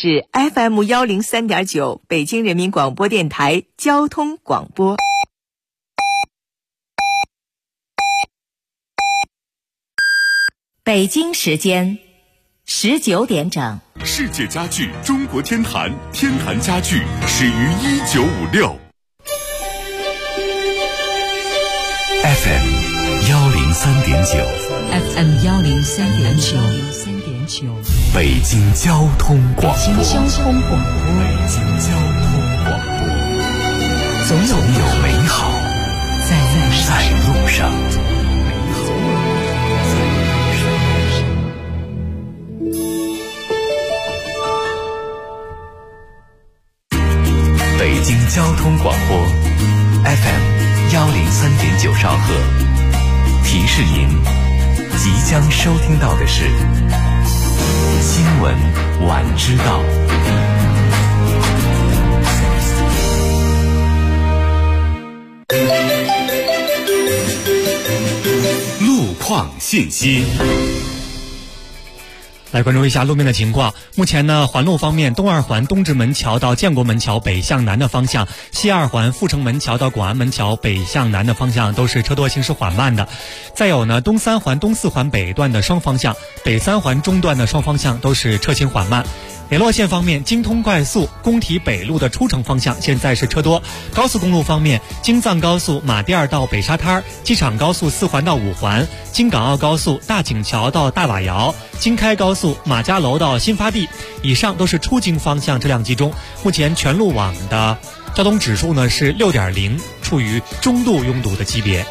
是 FM103.9 北京人民广播电台交通广播。北京时间19点整。 世界家具中国天坛，天坛家具始于1956。FM 103.9 FM 103.9 北京交通广播。 北京交通广播，总有美好在路上。 北京交通广播 FM 103.9兆赫，提示您即将收听到的是新闻晚知道。路况信息。 来关注一下路面的情况。目前呢，环路方面，东二环东直门桥到建国门桥北向南的方向，西二环阜成门桥到广安门桥北向南的方向都是车多行驶缓慢的。再有呢，东三环东四环北段的双方向，北三环中段的双方向都是车行缓慢。联络线方面，京通快速工体北路的出城方向现在是车多。高速公路方面，京藏高速马甸儿到北沙滩，机场高速4环到5环，京港澳高速大井桥到大瓦窑，京开高速马家楼到新发地。以上都是出京方向车辆集中。目前全路网的交通指数呢是 6.0， 处于中度拥堵的级别。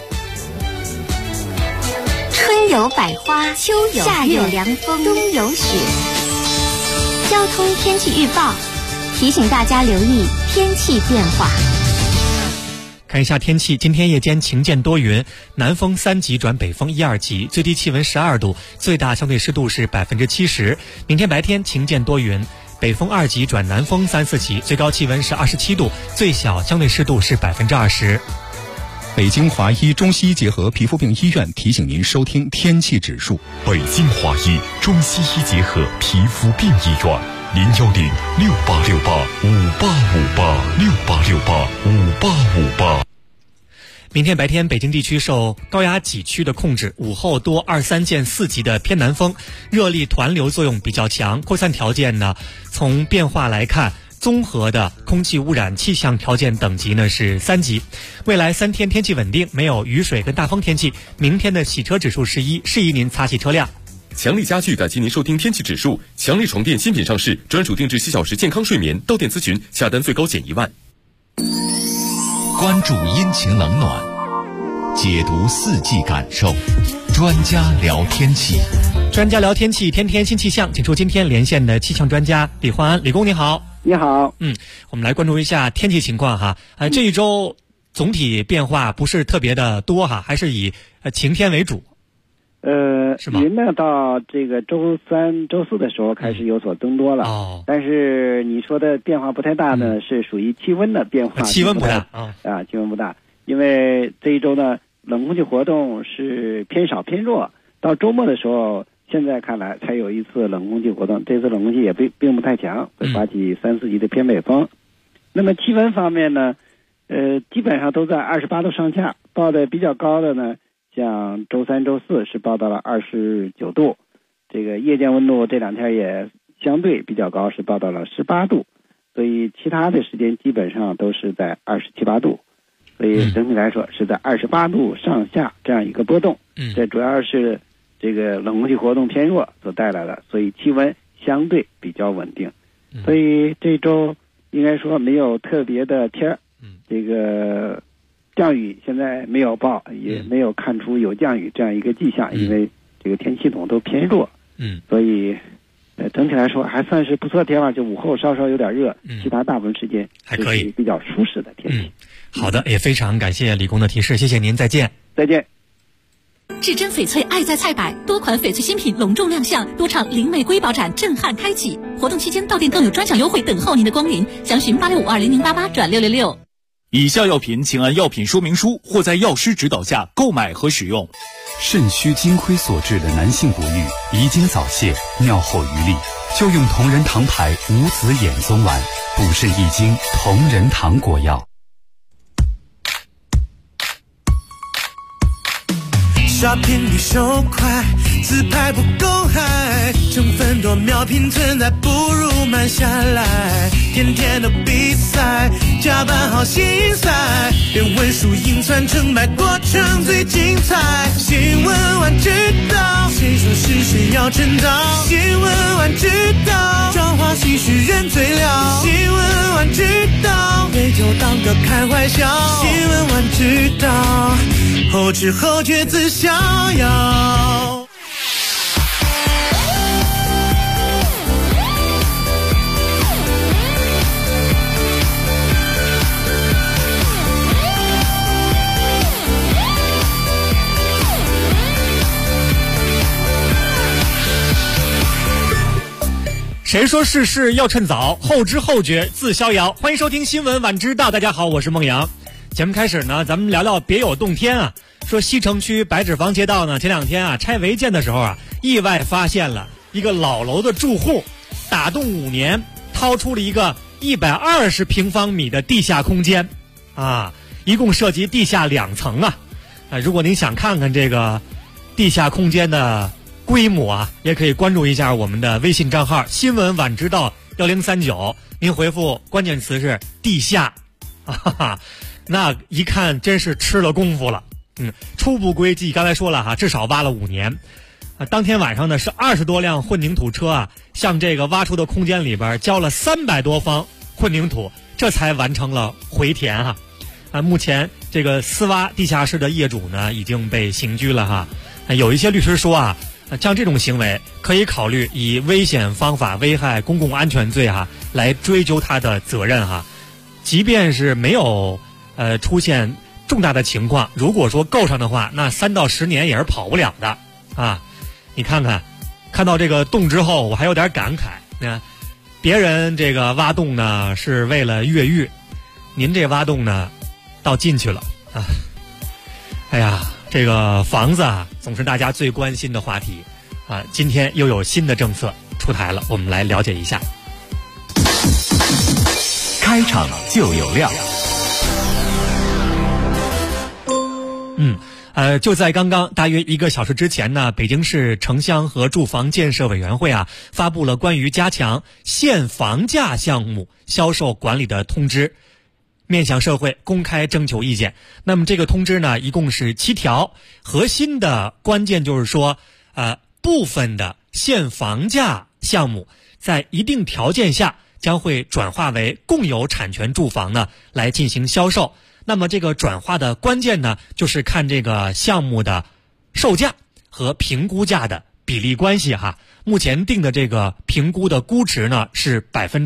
春有百花，秋有夏有凉风，冬有雪。交通天气预报提醒大家留意天气变化。 看一下天气，今天夜间晴间多云，南风3级转北风1、2级，最低气温12度，最大相对湿度是70%。明天白天晴间多云，北风2级转南风3、4级，最高气温是27度，最小相对湿度是20%。 北京华医中西医结合皮肤病医院提醒您收听天气指数。北京华医中西医结合皮肤病医院，0106868585858，688585858。 明天白天，北京地区受高压脊区的控制，午后多2、3见4级的偏南风，热力团流作用比较强，扩散条件呢，从变化来看，综合的空气污染气象条件等级呢是3级。未来3天天气稳定，没有雨水跟大风天气。明天的洗车指数是1，适宜您擦洗车辆。 强力家具感谢您收听天气指数。强力床垫新品上市，专属定制7小时健康睡眠，到店咨询，下单最高减1万。 关注阴晴冷暖，解读4季感受，专家聊天气。 专家聊天气，天天新气象，请出今天连线的气象专家李焕安。李工你好。 你好。 我们来关注一下天气情况哈。这一周总体变化不是特别的多哈，还是以晴天为主。是吗？ 云呢到这个周3、周4的时候开始有所增多了。但是你说的变化不太大呢，是属于气温的变化。 气温不大气温不大，因为这一周呢冷空气活动是偏少偏弱，到周末的时候，现在看来才有一次冷空气活动，这次冷空气也并不太强，会刮起3、4级的偏北风。那么气温方面呢，基本上都在28度上下，报的比较高的呢，像周3、周4是报到了29度，这个夜间温度这2天也相对比较高，是报到了18度，所以其他的时间基本上都是在27、8度，所以整体来说是在28度上下这样一个波动。这主要是这个冷空气活动偏弱所带来的，所以气温相对比较稳定。所以这周应该说没有特别的天儿，这个降雨现在没有报，也没有看出有降雨这样一个迹象，因为这个天气系统都偏弱。所以整体来说还算是不错的天气，就午后稍稍有点热，其他大部分时间还可以， 比较舒适的天气。 好的，也非常感谢李工的提示，谢谢您，再见。 再见。 至臻翡翠爱在菜百，多款翡翠新品隆重亮相，多场零玫瑰宝展震撼开启。活动期间到店更有专享优惠等候您的光临，详询86520088转666。 以下药品请按药品说明书或在药师指导下购买和使用。 肾虚精亏所致的男性不育、遗精早泄、尿后余力， 就用同仁堂牌无籽眼松丸，补肾益精，同仁堂果药。 刷屏比手快，自拍不够嗨，成分多秒拼存在，不如慢下来。天天的比赛，加班好心塞，连文书硬传成败，过程最精彩。新闻晚知道，谁说是谁要称道？新闻晚知道，妆花絮絮人最了。新闻晚知道，杯酒当歌开怀笑。新闻晚知道，后知后觉自逍遥。 谁说世事要趁早，后知后觉自逍遥。欢迎收听新闻晚知道，大家好，我是孟阳。节目开始呢，咱们聊聊别有洞天啊。说西城区白纸坊街道呢，前两天啊拆违建的时候啊，意外发现了一个老楼的住户打洞5年，掏出了一个120平方米的地下空间啊，一共涉及地下2层啊。如果您想看看这个地下空间的规模啊，也可以关注一下我们的微信账号新闻晚知道1039，您回复关键词是地下，哈哈，那一看真是吃了功夫了。初步归计刚才说了哈，至少挖了5年。当天晚上呢，是20多辆混凝土车啊，向这个挖出的空间里边浇了300多方混凝土，这才完成了回填哈。目前这个私挖地下室的业主呢，已经被刑拘了哈。有一些律师说啊，像这种行为可以考虑以危险方法危害公共安全罪哈来追究他的责任哈。即便是没有出现重大的情况，如果说够上的话，那3到10年也是跑不了的啊！你看到这个洞之后，我还有点感慨。别人这个挖洞呢是为了越狱，您这挖洞呢倒进去了啊！哎呀，这个房子啊，总是大家最关心的话题啊。今天又有新的政策出台了，我们来了解一下。 开场就有料。 就在刚刚大约1个小时之前呢，北京市城乡和住房建设委员会啊发布了关于加强限房价项目销售管理的通知，面向社会公开征求意见。那么这个通知呢，一共是7条，核心的关键就是说，部分的限房价项目在一定条件下将会转化为共有产权住房呢来进行销售。那么这个转化的关键呢，就是看这个项目的售价和评估价的比例关系哈。目前定的这个评估的估值呢是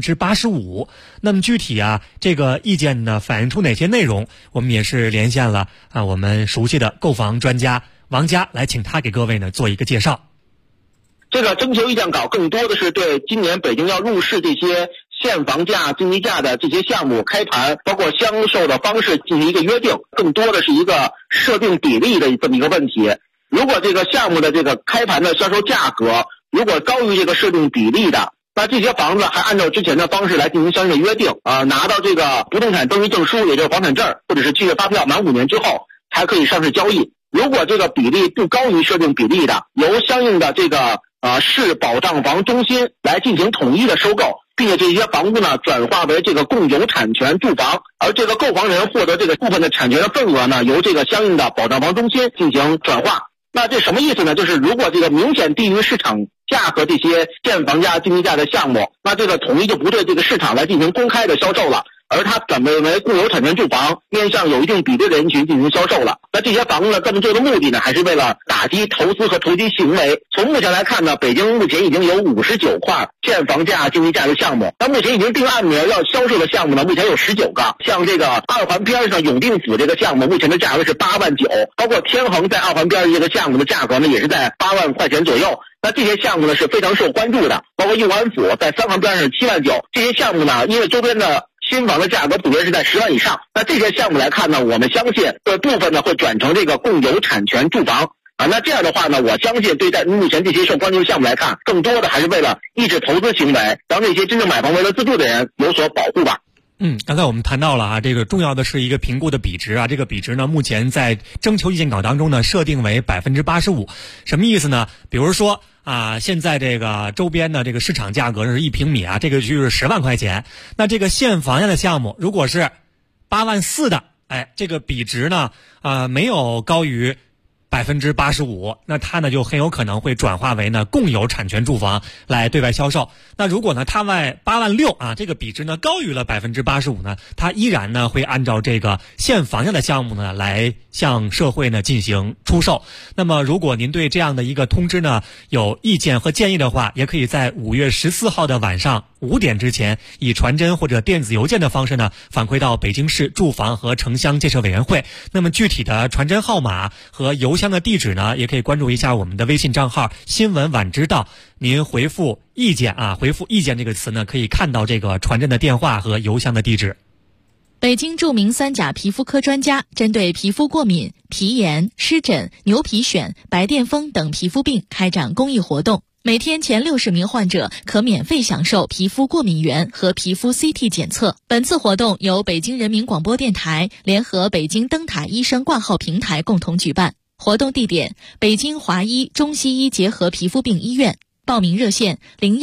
85%。那么具体啊，这个意见呢反映出哪些内容，我们也是连线了我们熟悉的购房专家王佳，来请他给各位呢做一个介绍。 这个征求意见稿更多的是对今年北京要入市这些限房价、经济价的这些项目开盘，包括销售的方式进行一个约定，更多的是一个设定比例的这么一个问题。如果这个项目的这个开盘的销售价格如果高于这个设定比例的，那这些房子还按照之前的方式来进行相应的约定拿到这个不动产登记证书，也就是房产证或者是契约发票，满5年之后才可以上市交易。如果这个比例不高于设定比例的，由相应的这个市保障房中心来进行统一的收购，并且这些房屋呢转化为这个共有产权住房，而这个购房人获得这个部分的产权的份额呢，由这个相应的保障房中心进行转化。那这什么意思呢？就是如果这个明显低于市场价格这些限房价、经济价的项目，那这个统一就不对这个市场来进行公开的销售了，而它转为共有产权住房，面向有一定比例的人群进行销售了。那这些房子呢，这么做的目的呢，还是为了打击投资和投机行为。从目前来看呢，北京目前已经有59块限房价、经济价的项目，那目前已经定案名要销售的项目呢，目前有19个。像这个2环边上永定府这个项目，目前的价格是8万9，包括天恒在2环边上这个项目的价格呢，也是在8万块钱左右。那这些项目呢是非常受关注的，包括右安府在3环边上7万9，这些项目呢，因为周边的新房的价格普遍是在10万以上，那这些项目来看呢，我们相信部分呢会转成这个共有产权住房。 那这样的话呢，我相信对待目前这些受关注的项目来看，更多的还是为了抑制投资行为，让那些真正买房为了自住的人有所保护吧。 刚才我们谈到了这个重要的是一个评估的比值这个比值呢，目前在征求意见稿当中呢设定为85%，什么意思呢？比如说现在这个周边的这个市场价格是1平米这个就是10万块钱，那这个现房价的项目如果是8万4的，这个比值呢没有高于85%，那它呢就很有可能会转化为呢共有产权住房来对外销售。那如果呢它8万6这个比值呢高于了85%呢，它依然呢会按照这个现房价的项目呢来向社会呢进行出售。那么如果您对这样的一个通知呢有意见和建议的话，也可以在5月14号的晚上5点之前，以传真或者电子邮件的方式呢反馈到北京市住房和城乡建设委员会。那么具体的传真号码和邮箱的地址呢，也可以关注一下我们的微信账号新闻晚知道，您回复意见回复意见这个词呢，可以看到这个传真的电话和邮箱的地址。 北京著名3甲皮肤科专家针对皮肤过敏、皮炎、湿疹、牛皮癣、白癜风等皮肤病开展公益活动，每天前60名患者可免费享受皮肤过敏原和皮肤 CT 检测。本次活动由北京人民广播电台联合北京灯塔医生挂号平台共同举办。活动地点：北京华医中西医结合皮肤病医院。报名热线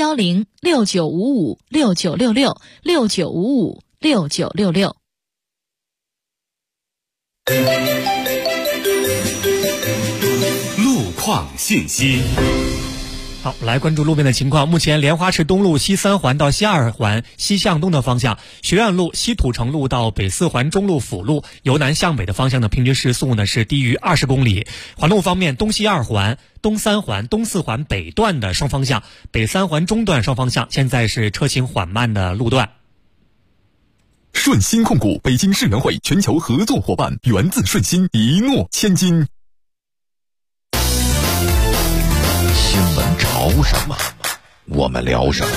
：010-6955-6966，6955-6966。 路况信息。 好，来关注路面的情况。目前莲花池东路西3环到西2环西向东的方向，学院路西土城路到北4环中路辅路由南向北的方向的平均时速呢是低于20公里。环路方面，东西2环、东3环、东4环北段的双方向，北3环中段双方向现在是车行缓慢的路段。 顺鑫控股北京世园会全球合作伙伴，源自顺鑫，一诺千金。 新闻潮什么，我们聊什么。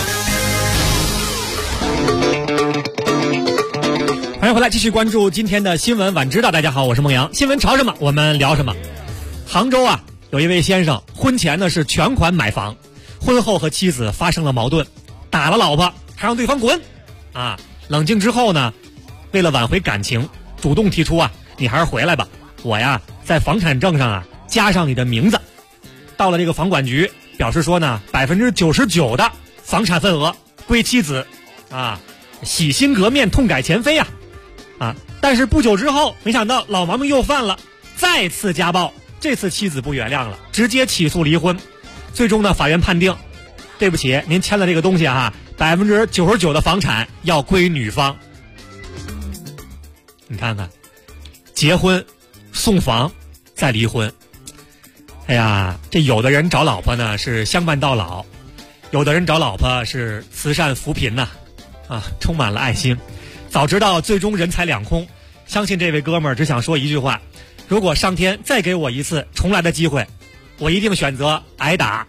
欢迎回来，继续关注今天的新闻晚知道。大家好，我是孟阳。新闻潮什么，我们聊什么。杭州有一位先生，婚前呢是全款买房，婚后和妻子发生了矛盾，打了老婆，还让对方滚冷静之后呢，为了挽回感情，主动提出你还是回来吧，我在房产证上加上你的名字。到了这个房管局，表示说呢，99%的房产份额归妻子洗心革面，痛改前非但是不久之后，没想到老毛病又犯了，再次家暴，这次妻子不原谅了，直接起诉离婚。最终呢，法院判定，对不起，您签了这个东西99%的房产要归女方。你看看，结婚送房再离婚。哎呀，这有的人找老婆呢是相伴到老，有的人找老婆是慈善扶贫充满了爱心。早知道最终人财两空，相信这位哥们儿只想说一句话：如果上天再给我一次重来的机会，我一定选择挨打。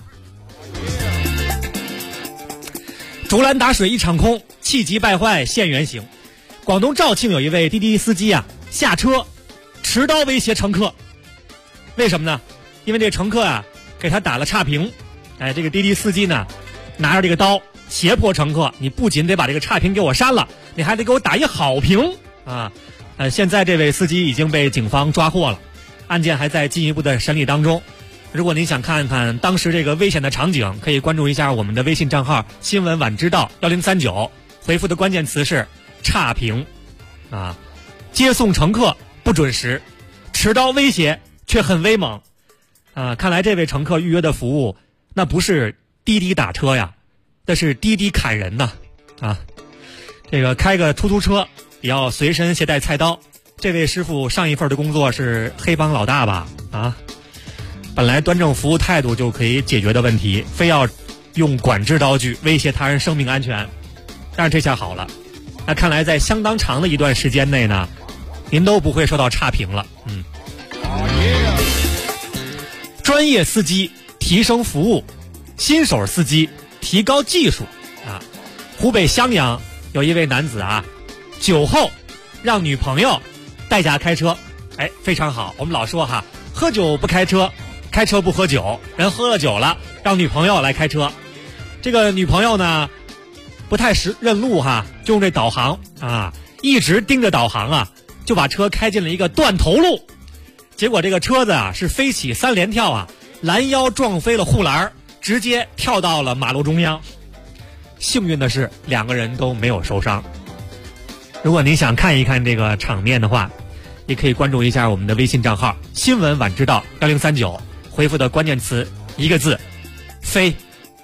竹篮打水一场空，气急败坏现原形。广东肇庆有一位滴滴司机下车持刀威胁乘客，为什么呢？因为这乘客给他打了差评，这个滴滴司机呢拿着这个刀胁迫乘客，你不仅得把这个差评给我删了，你还得给我打一好评现在这位司机已经被警方抓获了，案件还在进一步的审理当中。如果您想看看当时这个危险的场景，可以关注一下我们的微信账号新闻晚知道1039，回复的关键词是差评接送乘客不准时，持刀威胁却很威猛看来这位乘客预约的服务那不是滴滴打车呀，那是滴滴砍人呐这个开个出租车也要随身携带菜刀。这位师傅上一份的工作是黑帮老大吧本来端正服务态度就可以解决的问题，非要用管制刀具威胁他人生命安全。但是这下好了，那看来在相当长的一段时间内呢，您都不会受到差评了。专业司机提升服务，新手司机提高技术湖北襄阳有一位男子酒后让女朋友代驾开车，非常好。我们老说喝酒不开车， 开车不喝酒，人喝了酒了，让女朋友来开车。这个女朋友呢，不太认路哈，就用这导航啊，一直盯着导航啊，就把车开进了一个断头路。结果这个车子啊是飞起3连跳啊，拦腰撞飞了护栏，直接跳到了马路中央。幸运的是2个人都没有受伤。如果您想看一看这个场面的话，也可以关注一下我们的微信账号新闻晚知道1039，回复的关键词1个字飞。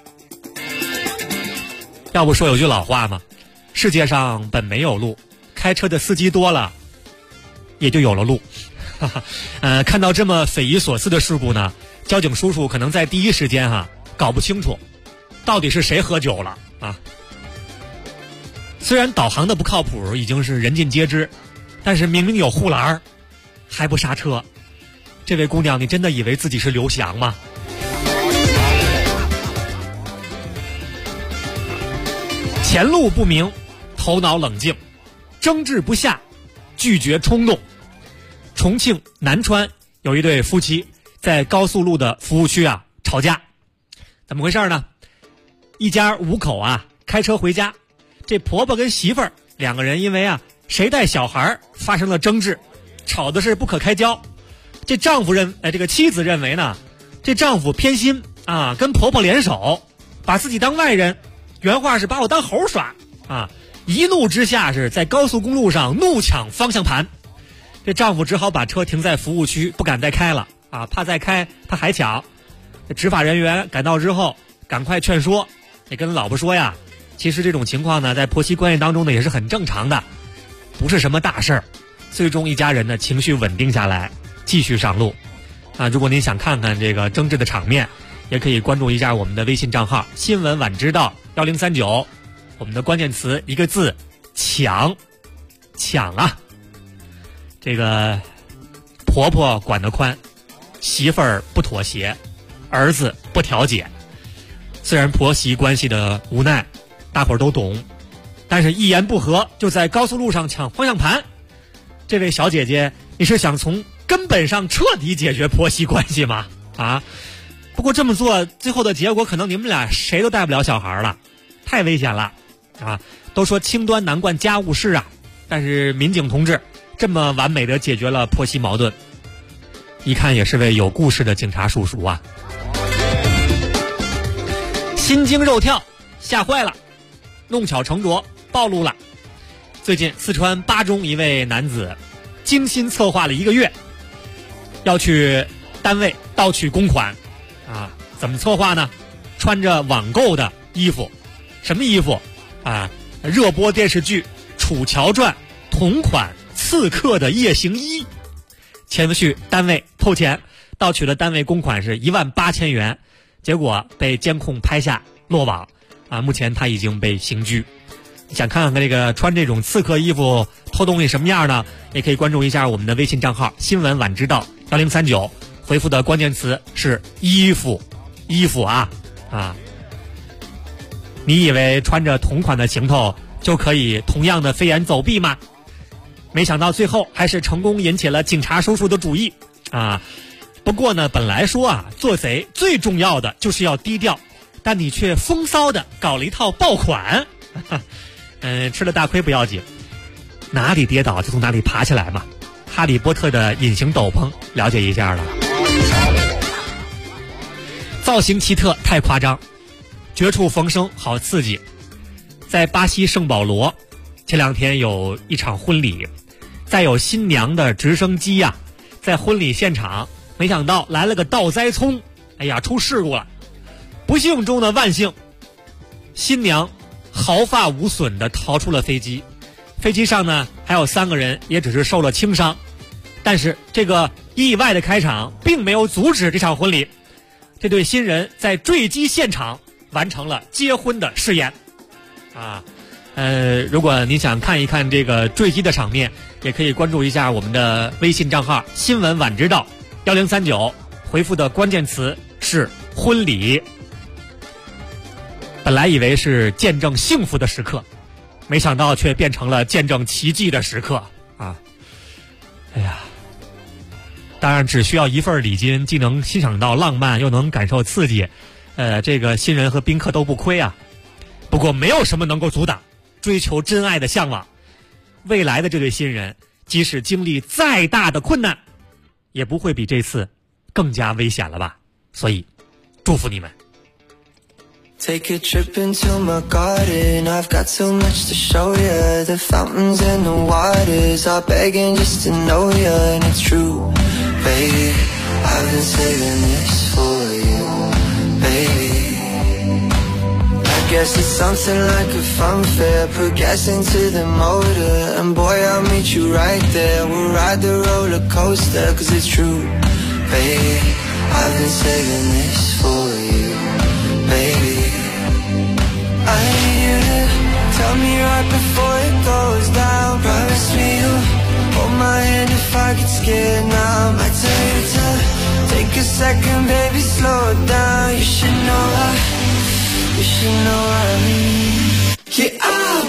要不说有句老话嘛，世界上本没有路，开车的司机多了也就有了路。看到这么匪夷所思的事故呢，交警叔叔可能在第一时间搞不清楚到底是谁喝酒了啊。虽然导航的不靠谱已经是人尽皆知，但是明明有护栏还不刹车，这位姑娘，你真的以为自己是刘翔吗？前路不明，头脑冷静，争执不下，拒绝冲动。重庆南川有一对夫妻在高速路的服务区吵架，怎么回事呢？一家5口开车回家，这婆婆跟媳妇儿2个人因为谁带小孩发生了争执，吵的是不可开交。这个妻子认为呢，这丈夫偏心跟婆婆联手，把自己当外人，原话是把我当猴耍一怒之下是在高速公路上怒抢方向盘。这丈夫只好把车停在服务区，不敢再开了怕再开他还抢。这执法人员赶到之后，赶快劝说，也跟老婆说呀，其实这种情况呢，在婆媳关系当中呢也是很正常的，不是什么大事儿。最终一家人呢情绪稳定下来，继续上路如果您想看看这个争执的场面，也可以关注一下我们的微信账号新闻晚知道1039，我们的关键词1个字抢。这个婆婆管得宽，媳妇儿不妥协，儿子不调解。虽然婆媳关系的无奈大伙儿都懂，但是一言不合就在高速路上抢方向盘。这位小姐姐，你是想从根本上彻底解决婆媳关系吗？不过这么做最后的结果可能你们俩谁都带不了小孩了，太危险了都说清端难惯家务事但是民警同志这么完美的解决了婆媳矛盾，一看也是位有故事的警察叔叔心惊肉跳，吓坏了，弄巧成拙，暴露了。最近四川巴中一位男子精心策划了1个月，要去单位盗取公款怎么策划呢？穿着网购的衣服，什么衣服热播电视剧《楚乔传》同款刺客的夜行衣，前去单位偷钱，盗取了单位公款是18000元，结果被监控拍下落网目前他已经被刑拘。想看看这个穿这种刺客衣服偷东西什么样呢？也可以关注一下我们的微信账号新闻晚知道1039，回复的关键词是衣服你以为穿着同款的行头就可以同样的飞檐走壁吗？没想到最后还是成功引起了警察叔叔的注意不过呢，本来说做贼最重要的就是要低调，但你却风骚的搞了一套爆款吃了大亏不要紧，哪里跌倒就从哪里爬起来嘛。哈利波特的隐形斗篷了解一下了。造型奇特太夸张，绝处逢生好刺激。在巴西圣保罗前2天有一场婚礼，再有新娘的直升机在婚礼现场没想到来了个倒栽葱，出事故了。不幸中的万幸，新娘毫发无损地逃出了飞机，飞机上呢还有3个人也只是受了轻伤。但是这个意外的开场并没有阻止这场婚礼，这对新人在坠机现场完成了结婚的誓言如果你想看一看这个坠机的场面，也可以关注一下我们的微信账号新闻晚知道1039，回复的关键词是婚礼。本来以为是见证幸福的时刻，没想到却变成了见证奇迹的时刻当然只需要一份礼金，既能欣赏到浪漫，又能感受刺激，这个新人和宾客都不亏啊。不过没有什么能够阻挡追求真爱的向往。未来的这对新人，即使经历再大的困难，也不会比这次更加危险了吧。所以祝福你们。 Take a trip into my garden, I've got so much to show you. The fountains and the waters are begging just to know you. And it's true, baby, I've been saving this for you, baby. I guess it's something like a fun fair, put gas into the motor, and boy, I'll meet you right there. We'll ride the roller coaster, cause it's true, baby, I've been saving this for you, baby. I need you to tell me right before it goes down. Promise me you'll hold my hand if I get scared now. I might tell you to take a second, baby, slow it down. You should know yeah, I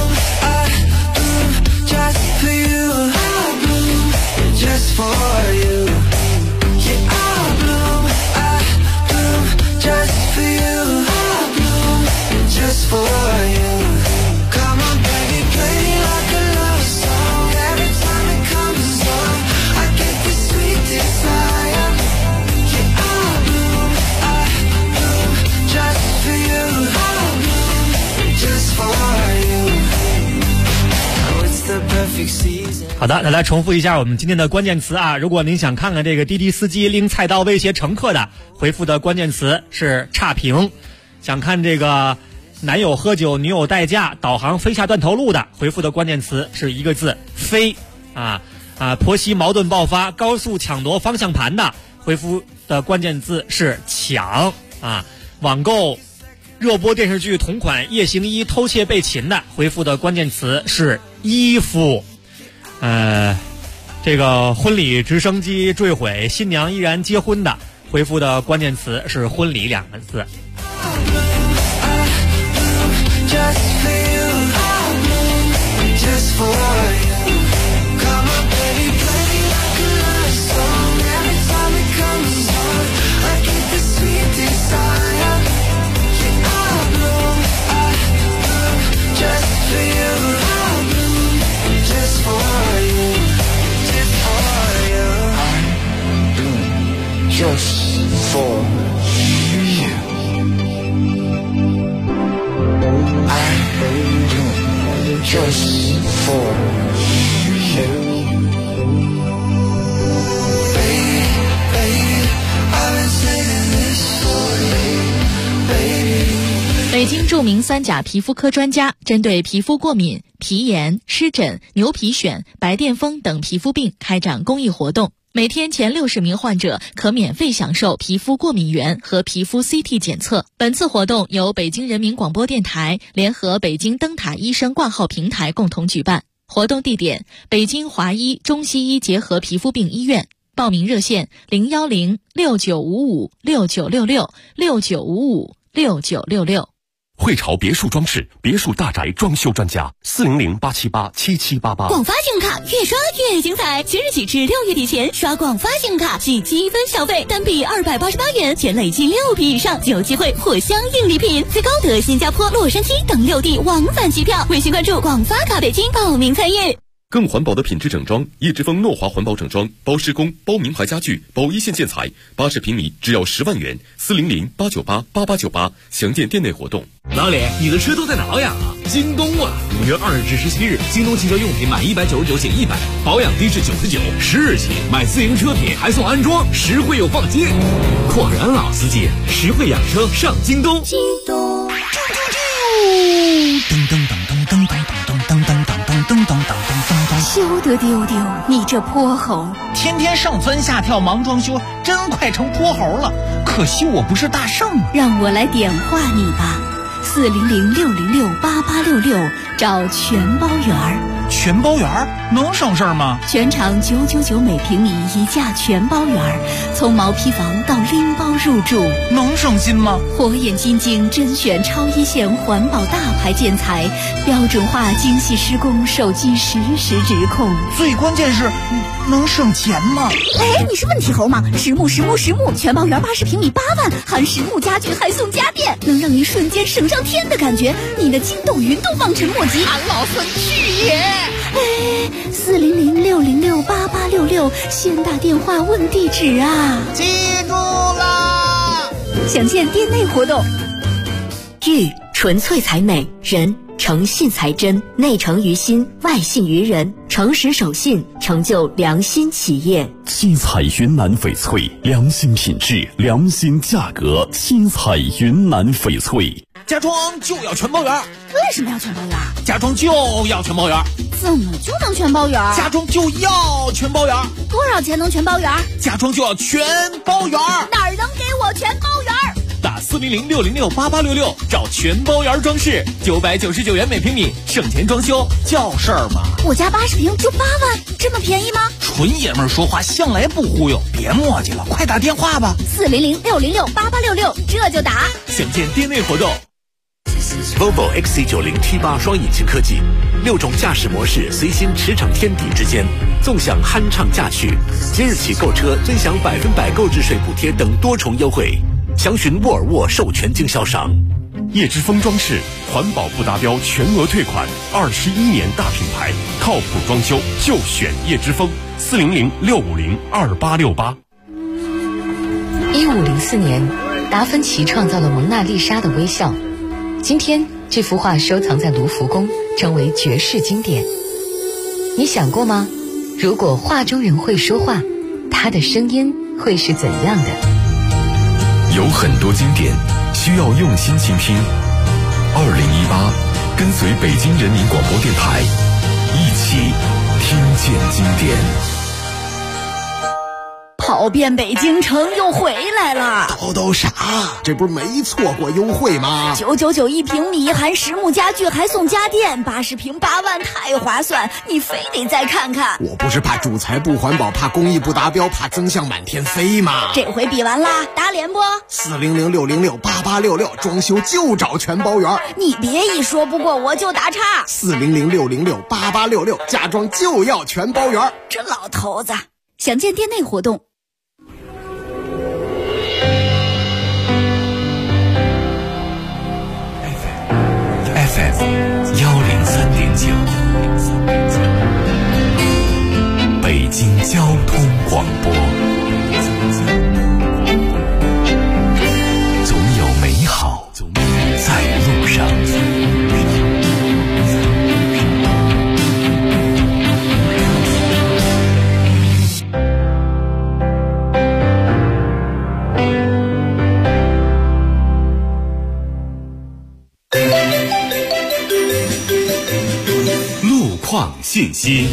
bloom just for you. I bloom just for you. Yeah, I bloom just for you. Just for you. Come on, baby, play me like a love song. Every time it comes on, I get this sweet desire. Yeah, I bloom just for you. I bloom just for you. Oh, it's the perfect season. 好的，来重复一下我们今天的关键词啊！如果您想看看这个滴滴司机拎菜刀威胁乘客的，回复的关键词是差评；想看这个男友喝酒女友代驾导航飞下断头路的，回复的关键词是一个字飞婆媳矛盾爆发高速抢夺方向盘的，回复的关键字是抢网购热播电视剧同款夜行衣偷窃被擒的，回复的关键词是衣服。这个婚礼直升机坠毁新娘依然结婚的，回复的关键词是婚礼2个字。 Just for you, I bloom just for you. Come on, baby, play me like a love song. Every time it comes on, I get this sweet desire. Yeah, I bloom just for you. I bloom just for you, just for you. I bloom just for you. Just for you, baby, I've been saving this for you, baby. 北京著名3甲皮肤科专家针对皮肤过敏、皮炎、湿疹、牛皮癣、白癜风等皮肤病开展公益活动。每天前60名患者可免费享受皮肤过敏原和皮肤 CT 检测。本次活动由北京人民广播电台联合北京灯塔医生挂号平台共同举办。活动地点：北京华医中西医结合皮肤病医院。报名热线：010-6955-6966，6955-6966。 汇潮别墅装饰别墅大宅装修专家，400-878-7788。 广发信用卡越刷越精彩，即日起至6月底前刷广发信用卡即积分消费，单笔288元，且累计6笔以上就有机会获相应礼品，最高得新加坡、洛杉矶等6地往返机票。微信关注广发卡北京报名参与。 更环保的品质整装，叶之峰诺华环保整装，包施工、包名牌家具、包一线建材，80平米只要10万元，400-898-8898，详见店内活动。 老李，你的车都在哪保养啊？京东啊！5月2日至17日，京东汽车用品满199减100，保养低至99，10日起买自营车品还送安装，实惠又放心。果然老司机，实惠养车上京东。 京东， 噔噔噔噔噔噔噔噔噔噔噔噔噔噔。 休得丢丢，你这泼猴！ 天天上蹿下跳忙装修，真快成泼猴了。可惜我不是大圣啊！ 让我来点化你吧，400-606-8866，找全包园儿。 全包园儿能省事儿吗？ 全场999每平米一价全包园儿，从毛坯房到拎包入住， 能省心吗？ 火眼金睛甄选超一线环保大牌建材，标准化精细施工，手机实时指控。 最关键是能省钱吗？ 哎，你是问题猴吗？实木全包园80平米8万，含实木家具还送家电，能让你瞬间省上天的感觉，你的惊动云都望尘莫及。 俺老孙去也！ 哎，400-606-8866，先打电话问地址啊！ 记住啦！ 详见店内活动。 玉纯粹才美，人诚信才真，内诚于心，外信于人，诚实守信，成就良心企业。 七彩云南翡翠，良心品质，良心价格。七彩云南翡翠， 家装就要全包圆。 为什么要全包圆？ 家装就要全包圆。 怎么就能全包圆？ 家装就要全包圆。 多少钱能全包圆？ 家装就要全包圆。 哪儿能给我全包圆？ 打400-606-8866找全包圆装饰，999元每平米，省钱装修叫事儿吗？ 我家80平就8万，这么便宜吗？ 纯爷们儿说话向来不忽悠，别磨叽了，快打电话吧。 400-606-8866，这就打。 详见店内活动。 Volvo XC90 T8双引擎科技，6种驾驶模式随心驰骋天地之间，纵享酣畅驾趣。即日起购车尊享100%购置税补贴等多重优惠。详询沃尔沃授权经销商。 叶之峰装饰，环保不达标全额退款，21年大品牌，靠谱装修就选叶之峰。400-650-2868。 1504年，达芬奇创造了蒙娜丽莎的微笑。今天，这幅画收藏在卢浮宫，成为绝世经典。你想过吗？如果画中人会说话，他的声音会是怎样的？ 有很多经典需要用心倾听。2018，跟随北京人民广播电台，一起听见经典。 跑遍北京城又回来了。 都啥？这不是没错过优惠吗 ？999一平米，含实木家具还送家电，80平8万，太划算！你非得再看看。 我不是怕主材不环保，怕工艺不达标，怕增项满天飞吗？ 这回比完啦，打脸不 ？400-606-8866，装修就找全包圆。 你别一说不过我就打岔。 400-606-8866，家装就要全包圆。 这老头子，详见店内活动。 FM 103.9，北京交通广播。总有美好在路上。 信息。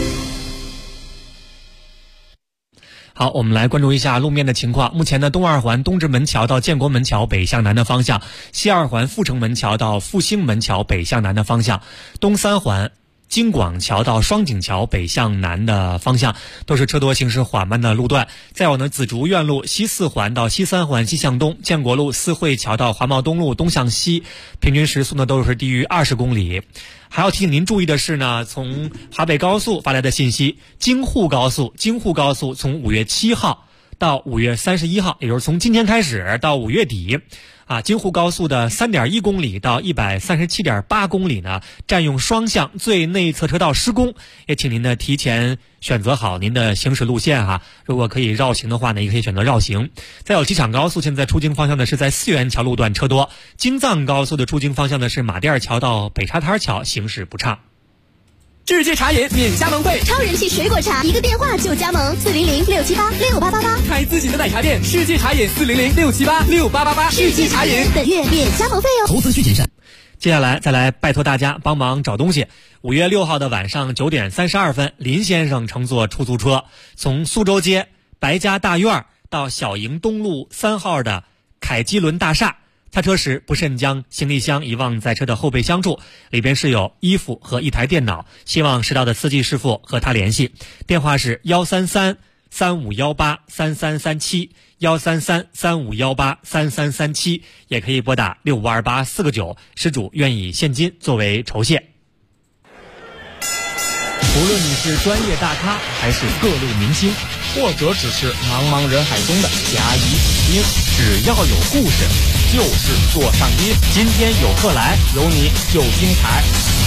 好，我们来关注一下路面的情况。目前呢，东二环东直门桥到建国门桥北向南的方向，西二环阜成门桥到复兴门桥北向南的方向，东三环京广桥到双井桥北向南的方向都是车多行驶缓慢的路段。再有呢，紫竹院路西四环到西三环西向东，建国路四惠桥到华贸东路东向西，平均时速呢都是低于20公里。还要提醒您注意的是呢，从华北高速发来的信息，京沪高速从5月7号到5月31号，也就是从今天开始到5月底京沪高速的3.1公里到137.8公里呢，占用双向最内侧车道施工，也请您呢提前选择好您的行驶路线如果可以绕行的话呢，也可以选择绕行。再有机场高速现在出京方向的是在四元桥路段车多，京藏高速的出京方向的是马甸桥到北沙滩桥，行驶不畅。 世界茶饮免加盟费， 超人气水果茶，一个电话就加盟，400-678-6888， 开自己的奶茶店，世界茶饮400-678-6888，世界茶饮本月免加盟费哦。 投资需谨慎。 接下来再来拜托大家帮忙找东西。5月6号的晚上9点32分，林先生乘坐出租车从苏州街白家大院到小营东路3号的凯基伦大厦。下车时不慎将行李箱遗忘在车的后备箱处，里边是有衣服和一台电脑，希望识到的司机师傅和他联系，电话是133-3518-3337，133-3518-3337，也可以拨打6528-4个9，失主愿以现金作为酬谢。 无论你是专业大咖还是各路明星， 或者只是茫茫人海中的甲乙丙丁， 只要有故事， 就是座上宾。 今天有客来， 有你就精彩。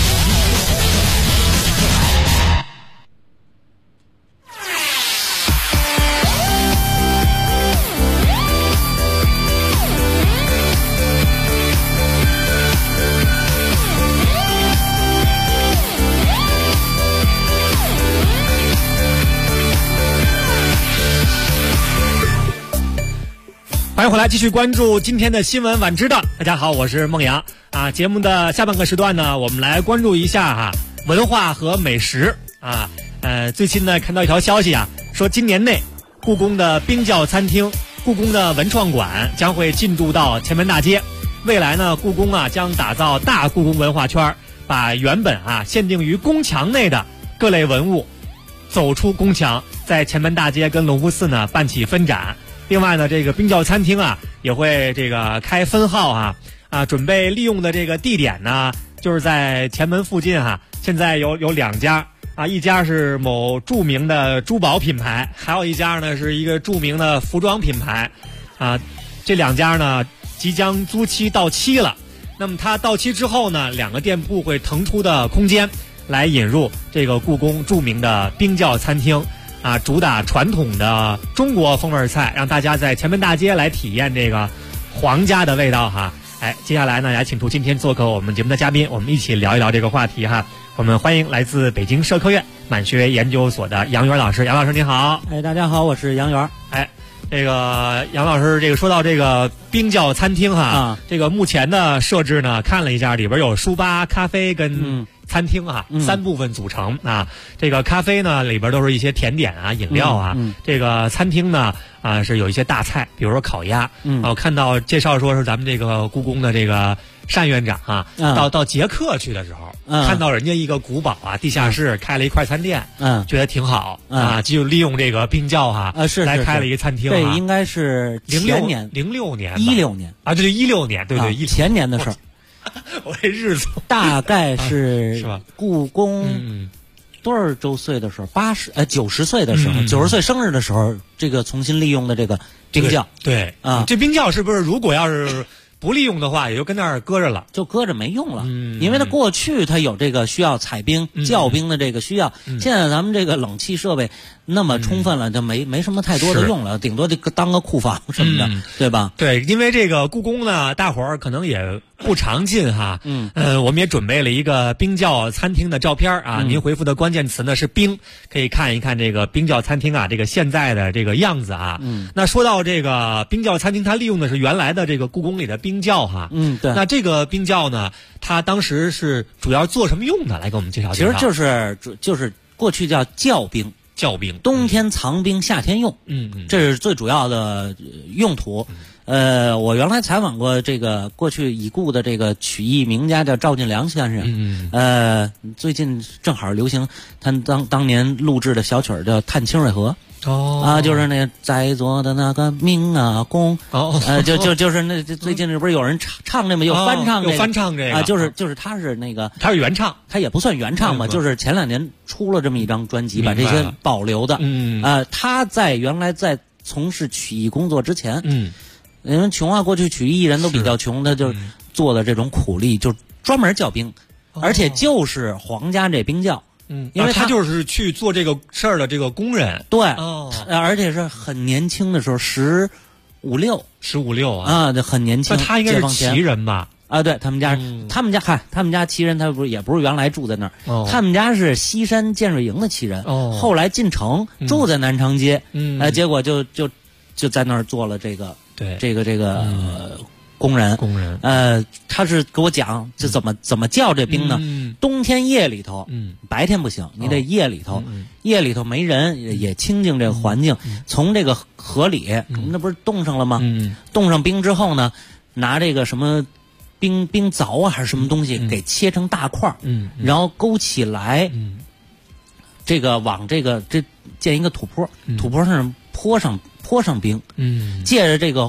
欢迎回来，继续关注今天的新闻晚知道。大家好，我是孟阳啊。节目的下半个时段呢，我们来关注一下文化和美食啊。最近呢看到一条消息啊，说今年内故宫的冰窖餐厅、故宫的文创馆将会进驻到前门大街。未来呢，故宫将打造大故宫文化圈，把原本限定于宫墙内的各类文物走出宫墙，在前门大街跟隆福寺呢办起分展。另外呢，这个冰窖餐厅也会这个开分号准备利用的这个地点呢，就是在前门附近现在有2家一家是某著名的珠宝品牌，还有一家呢是一个著名的服装品牌这2家呢即将租期到期了。那么它到期之后呢，2个店铺会腾出的空间来引入这个故宫著名的冰窖餐厅主打传统的中国风味菜，让大家在前门大街来体验这个皇家的味道接下来呢，也请出今天做客我们节目的嘉宾，我们一起聊一聊这个话题我们欢迎来自北京社科院满学研究所的杨元老师。杨老师您好。 大家好，我是杨元。 这个杨老师，这个说到这个冰窖餐厅这个目前的设置呢，看了一下，里边有书吧、咖啡跟餐厅3部分组成这个咖啡呢里边都是一些甜点饮料这个餐厅呢是有一些大菜，比如说烤鸭我看到介绍说是咱们这个故宫的这个单院长到捷克去的时候看到人家一个古堡地下室开了一快餐店觉得挺好就利用这个冰窖是来开了一个餐厅。 对，应该是前年 06年 16年对16年对前年的事儿。 我这日子大概是吧？ 故宫多少周岁的时候？90岁的时候，90岁生日的时候，这个重新利用的这个冰窖。 对这冰窖是不是如果要是不利用的话，也就跟那儿搁着了， 就搁着没用了。因为它过去它有这个需要采冰、窖冰的这个需要，现在咱们这个冷气设备那么充分了，就没什么太多的用了，顶多就当个库房什么的，对吧？ 对，因为这个故宫呢，大伙儿可能也不常进我们也准备了一个冰窖餐厅的照片您回复的关键词呢是冰，可以看一看这个冰窖餐厅这个现在的这个样子那说到这个冰窖餐厅，它利用的是原来的这个故宫里的冰窖对。 那这个冰窖呢，它当时是主要做什么用的？来给我们介绍介绍。 其实就是过去叫窖冰，冬天藏冰，夏天用。这是最主要的用途。我原来采访过这个过去已故的这个曲艺名家叫赵晋良先生。最近正好流行他当年录制的小曲儿叫《探清瑞河》。就是那在座的那个明公。就是那最近这不是有人唱这么又翻唱这个， 翻唱这个就是他是那个他是原唱， 他也不算原唱吧，就是前2年出了这么一张专辑，把这些保留的。他原来在从事曲艺工作之前，因为穷过去曲艺艺人都比较穷，他就做的这种苦力，就专门窖冰，而且就是皇家这冰窖。因为他就是去做这个事儿的这个工人。 对，而且是很年轻的时候，15、16很年轻。 那他应该是旗人吧？ 对，他们家旗人，他也不是原来住在那儿，他们家是西山建瑞营的旗人，后来进城住在南长街，结果就在那儿做了这个工人。他是给我讲这怎么叫这冰呢？冬天夜里头，白天不行，你得夜里头，夜里头没人也清静这个环境。从这个河里，那不是冻上了吗？冻上冰之后呢，拿这个什么冰凿还是什么东西给切成大块，然后勾起来，这个往这建一个土坡，土坡上坡上冰，借着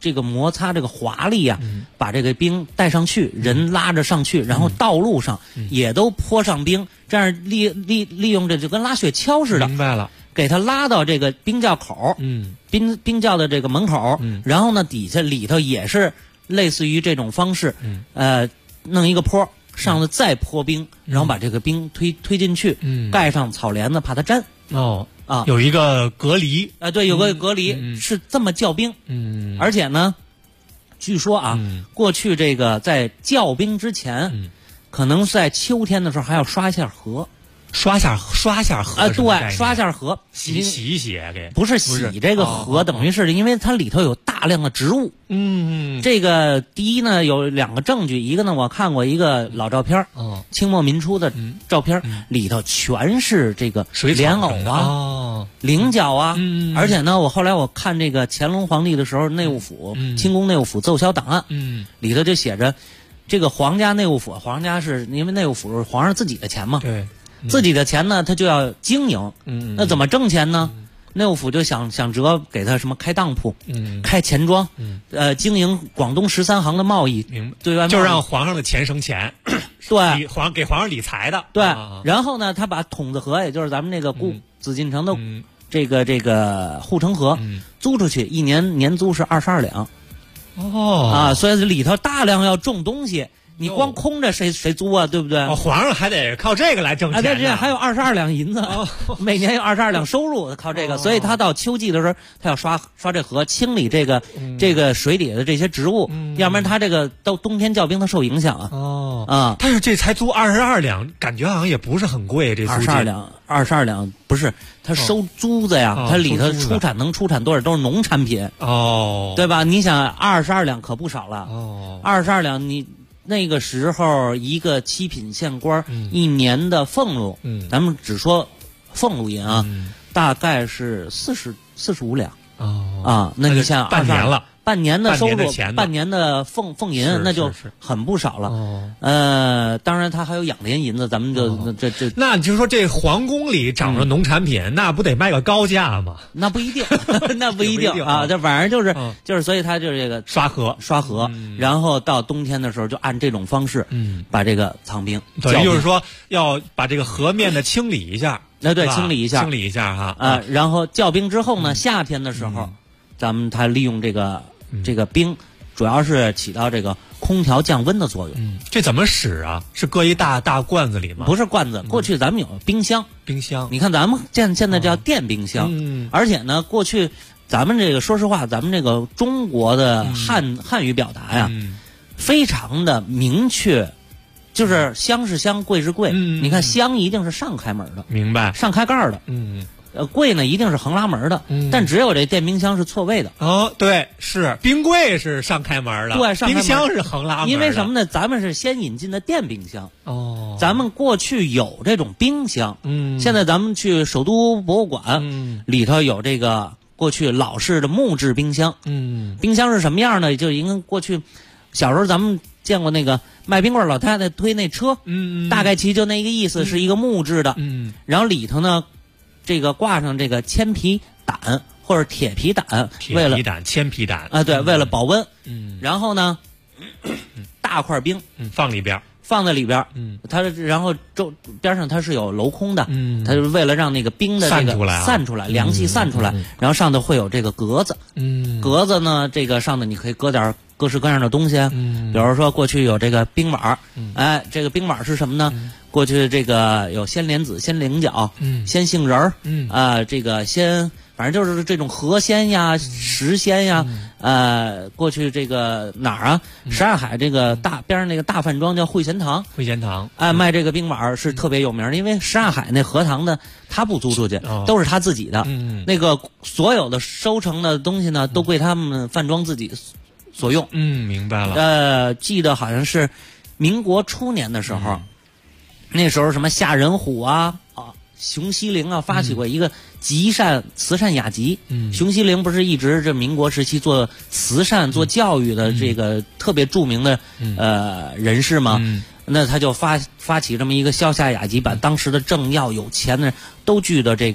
这个摩擦这个华丽啊，把这个冰带上去，人拉着上去，然后道路上也都泼上冰，这样利用这就跟拉雪橇似的。 明白了。 给它拉到这个冰窖口，冰窖的这个门口，然后呢里头也是类似于这种方式，弄一个坡，上头再泼冰，然后把这个冰推进去，盖上草帘子，怕它粘。 有一个隔离， 对，有个隔离，是这么窖冰。而且呢，据说啊，过去这个在窖冰之前，可能在秋天的时候还要刷一下河。 刷下河对，刷下河， 洗一洗给不是洗这个河，等于是因为它里头有大量的植物。这个第一呢有2个证据，一个呢我看过一个老照片，清末民初的照片，里头全是这个莲藕啊、菱角啊，而且呢我后来我看这个乾隆皇帝的时候，内务府清宫内务府奏销档案，里头就写着这个皇家内务府，皇家是因为内务府是皇上自己的钱嘛， 对。 自己的钱呢，他就要经营，那怎么挣钱呢？内务府就想折给他什么开当铺，开钱庄，经营广东13行的贸易，对外就让皇上的钱生钱， 对， 给皇上理财的， 对。然后呢，他把筒子河，也就是咱们那个紫禁城的这个护城河租出去，一年租是22两，所以里头大量要种东西。你光空着谁租啊？对不对？ 皇上还得靠这个来挣钱。 对，这还有22两银子，每年有22两收入，靠这个。所以他到秋季的时候，他要刷这河，清理这个水底的这些植物，要不然他这个到冬天窖冰它受影响啊。 但是这才租22两，感觉好像也不是很贵。这租金 22两不是他收租子呀，他里头能出产多少都是农产品对吧？你想22两可不少了，22两你。那个时候，一个7品县官一年的俸禄，咱们只说俸禄银啊，大概是45两那你像半年了， 半年的收入，半年的俸银，那就很不少了。当然他还有养廉银子，咱们就这。 那就是说，这皇宫里长着农产品，那不得卖个高价吗？ 那不一定，那不一定啊。这反正就是，所以他就是这个刷河，然后到冬天的时候就按这种方式，把这个藏冰。 等于就是说要把这个河面的清理一下。 对，清理一下哈。 然后窖冰之后呢，夏天的时候，咱们他利用这个冰，主要是起到这个空调降温的作用。 这怎么使啊？是搁一大罐子里吗？ 不是罐子，过去咱们有冰箱。你看咱们现在叫电冰箱。而且呢，过去咱们这个说实话，咱们这个中国的汉语表达呀，非常的明确。就是香是香，贵是贵。你看香一定是上开门的， 明白？ 上开盖的。柜呢一定是横拉门的。但只有这电冰箱是错位的。 对，是冰柜是上开门的， 对， 冰箱是横拉门的。 因为什么呢？咱们是先引进的电冰箱。咱们过去有这种冰箱。现在咱们去首都博物馆，里头有这个过去老式的木质冰箱。冰箱是什么样呢？就应该过去小时候咱们见过那个卖冰棍老太太推那车，大概其就那个意思，是一个木质的，然后里头呢，这个挂上这个铅皮胆或者铁皮胆， 铅皮胆对，为了保温，然后呢，大块冰放在里边，它然后边上它是有镂空的，它就是为了让那个冰的这个散出来，凉气散出来，然后上头会有这个格子，格子呢，这个上头你可以搁点各式各样的东西，比如说过去有这个冰碗，这个冰碗是什么呢？过去这个有鲜莲子、鲜菱角、鲜杏仁这个反正就是这种河鲜呀、石鲜呀，过去这个哪儿啊？什刹海这个边上那个大饭庄叫汇贤堂，卖这个冰碗是特别有名的，因为什刹海那荷塘的他不租出去，都是他自己的，那个所有的收成的东西呢，都归他们饭庄自己所用。 明白了。 记得好像是民国初年的时候，那时候什么夏仁虎熊希龄发起过一个慈善雅集。熊希龄不是一直这民国时期做慈善、做教育的这个特别著名的人士吗？那他就发起这么一个消夏雅集，把当时的政要有钱的人都聚到这个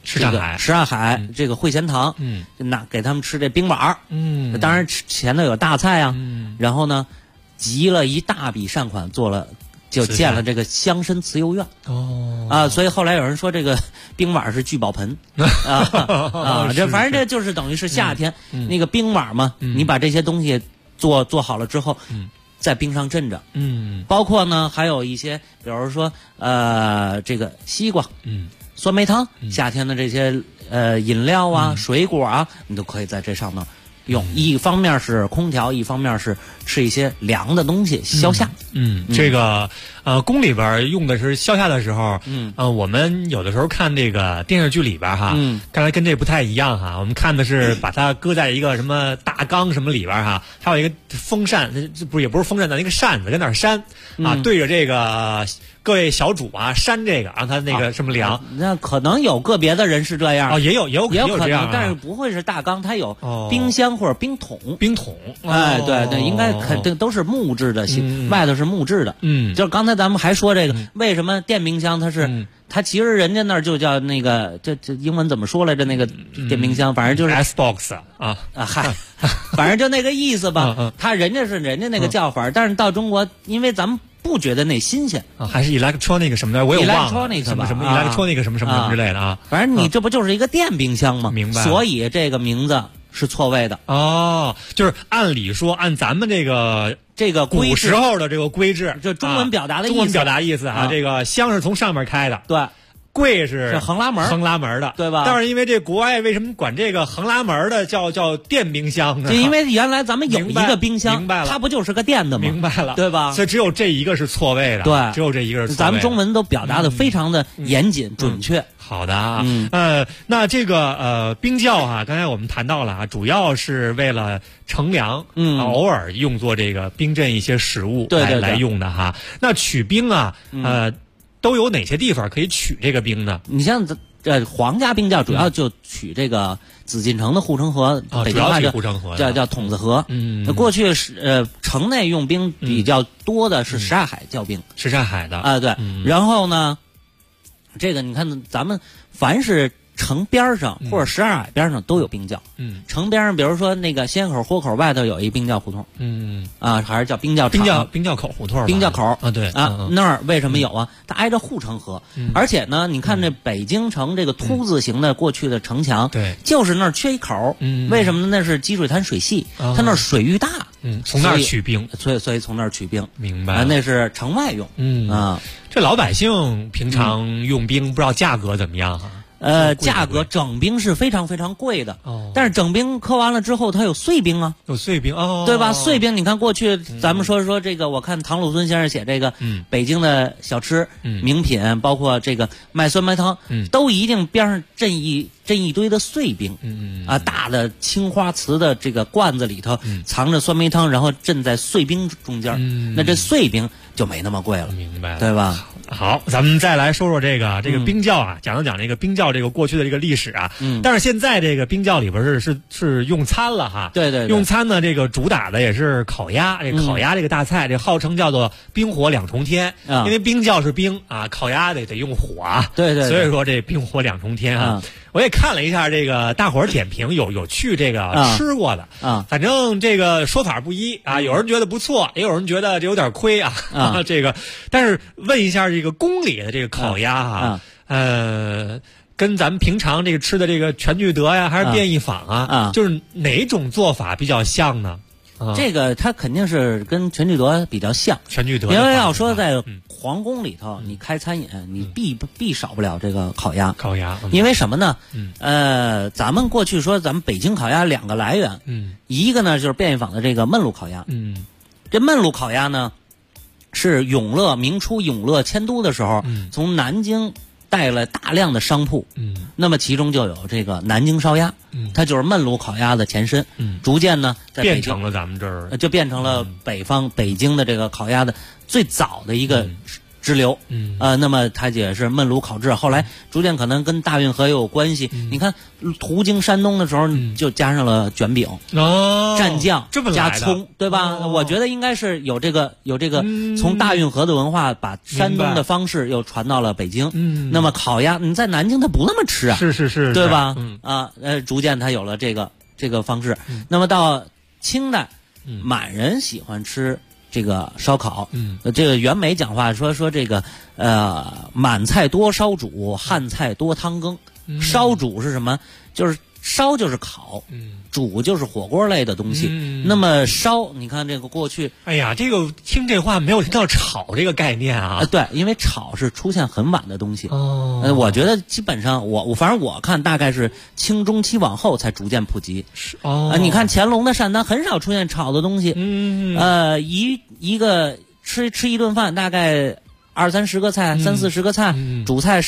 什刹海， 什刹海这个汇贤堂，给他们吃这冰碗儿，当然前头有大菜啊，然后呢，集了一大笔善款就建了这个乡绅慈幼院。所以后来有人说这个冰碗是聚宝盆这反正这就是等于是夏天那个冰碗嘛，你把这些东西做好了之后，在冰上镇着，包括呢还有一些，比如说这个西瓜，酸梅汤，夏天的这些饮料啊、水果啊，你都可以在这上面用。一方面是空调，一方面是吃一些凉的东西消夏。 这个宫里边用的是消夏的时候，我们有的时候看这个电视剧里边哈，看来跟这不太一样哈。我们看的是把它搁在一个什么大缸什么里边哈，还有一个风扇，也不是风扇的那个扇子跟那儿扇对着这个各位小主啊扇这个，让它那个什么凉。 那可能有个别的人是这样也有可能， 但是不会是大缸，它有冰箱或者冰桶。对，应该肯定都是木质的，外头是木质的。就是刚才咱们还说这个，为什么电冰箱它其实人家那儿就叫那个这英文怎么说来着？那个电冰箱，反正就是 Xbox 反正就那个意思吧。人家是人家那个叫法，但是到中国，因为咱们不觉得那新鲜还是 electronic 什么的，我也忘了 electronic 什么 electronic 什么之类的啊。 反正你这不就是一个电冰箱吗？ 明白。 所以这个名字是错位的就是按理说按咱们这个古时候的这个规制， 就中文表达的意思， 中文表达意思这个箱是从上面开的， 对。 柜是横拉门的， 对吧？ 但是因为这国外为什么管这个横拉门的叫电冰箱呢？ 就因为原来咱们有一个冰箱， 明白了， 它不就是个电的吗？ 明白了， 对吧？ 所以只有这一个是错位的， 对， 只有这一个是错位的。 咱们中文都表达的非常的严谨准确。 好的那这个冰窖刚才我们谈到了主要是为了乘凉，偶尔用作这个冰镇一些食物来用的哈。那取冰都有哪些地方可以取这个冰呢？ 你像皇家冰窖主要就取这个紫禁城的护城河，北京话护城河叫筒子河。过去是城内用冰比较多的是什刹海窖冰， 什刹海的对。然后呢，这个你看咱们凡是城边上或者什刹海边上都有冰窖。城边上比如说那个仙口豁口外头有一冰窖胡同。还是叫冰窖场。 冰窖口胡同。 冰窖口对那儿为什么有啊？它挨着护城河，而且呢，你看这北京城这个凸字形的过去的城墙， 对， 就是那儿缺一口。为什么呢？那是积水潭水系，它那儿水域大， 从那儿取冰， 所以从那儿取冰。 明白。 那是城外用。 这老百姓平常用冰，不知道价格怎么样价格整冰是非常非常贵的，但是整冰刻完了之后，它有碎冰啊， 有碎冰对吧？碎冰，你看过去咱们说这个，我看唐鲁孙先生写这个，北京的小吃名品，包括这个卖酸梅汤，都一定边上镇一堆的碎冰，大的青花瓷的这个罐子里头藏着酸梅汤，然后镇在碎冰中间，那这碎冰就没那么贵了， 明白了， 对吧？ 好，咱们再来说说这个冰窖讲这个冰窖这个过去的这个历史但是现在这个冰窖里边是用餐了哈。 对， 用餐呢，这个主打的也是烤鸭，这烤鸭这个大菜，这号称叫做冰火两重天，因为冰窖是冰烤鸭得用火对， 所以说这冰火两重天我也看了一下这个大伙儿点评，有去这个吃过的反正这个说法不一有人觉得不错，也有人觉得这有点亏这个，但是问一下这个宫里的这个烤鸭跟咱们平常这个吃的这个全聚德呀，还是便宜坊就是哪种做法比较像呢？ 这个它肯定是跟全聚德比较像。 全聚德， 因为要说在皇宫里头，你开餐饮，你必少不了这个烤鸭。因为什么呢？咱们过去说咱们北京烤鸭两个来源，一个呢就是便宜坊的这个焖炉烤鸭，这焖炉烤鸭呢是明初永乐迁都的时候，从南京带了大量的商铺，那么其中就有这个南京烧鸭，它就是焖炉烤鸭的前身，逐渐呢在变成了咱们这儿就变成了北京的这个烤鸭的最早的一个支流，那么它也是焖炉烤制，后来逐渐可能跟大运河有关系。你看途经山东的时候，就加上了卷饼、蘸酱、加葱，对吧？我觉得应该是有这个从大运河的文化把山东的方式又传到了北京。那么烤鸭，你在南京它不那么吃啊， 是， 对吧？逐渐它有了这个方式。那么到清代，满人喜欢吃这个烧烤，这个袁枚讲话说这个满菜多烧煮，汉菜多汤羹。烧煮是什么？就是烧就是烤，煮就是火锅类的东西。那么烧，你看这个过去， 哎呀，这个听这话没有听到炒这个概念啊。 对，因为炒是出现很晚的东西。我觉得基本上反正我看大概是清中期往后才逐渐普及。你看乾隆的膳单很少出现炒的东西。一个吃一顿饭大概20-30个菜，30-40个菜，主菜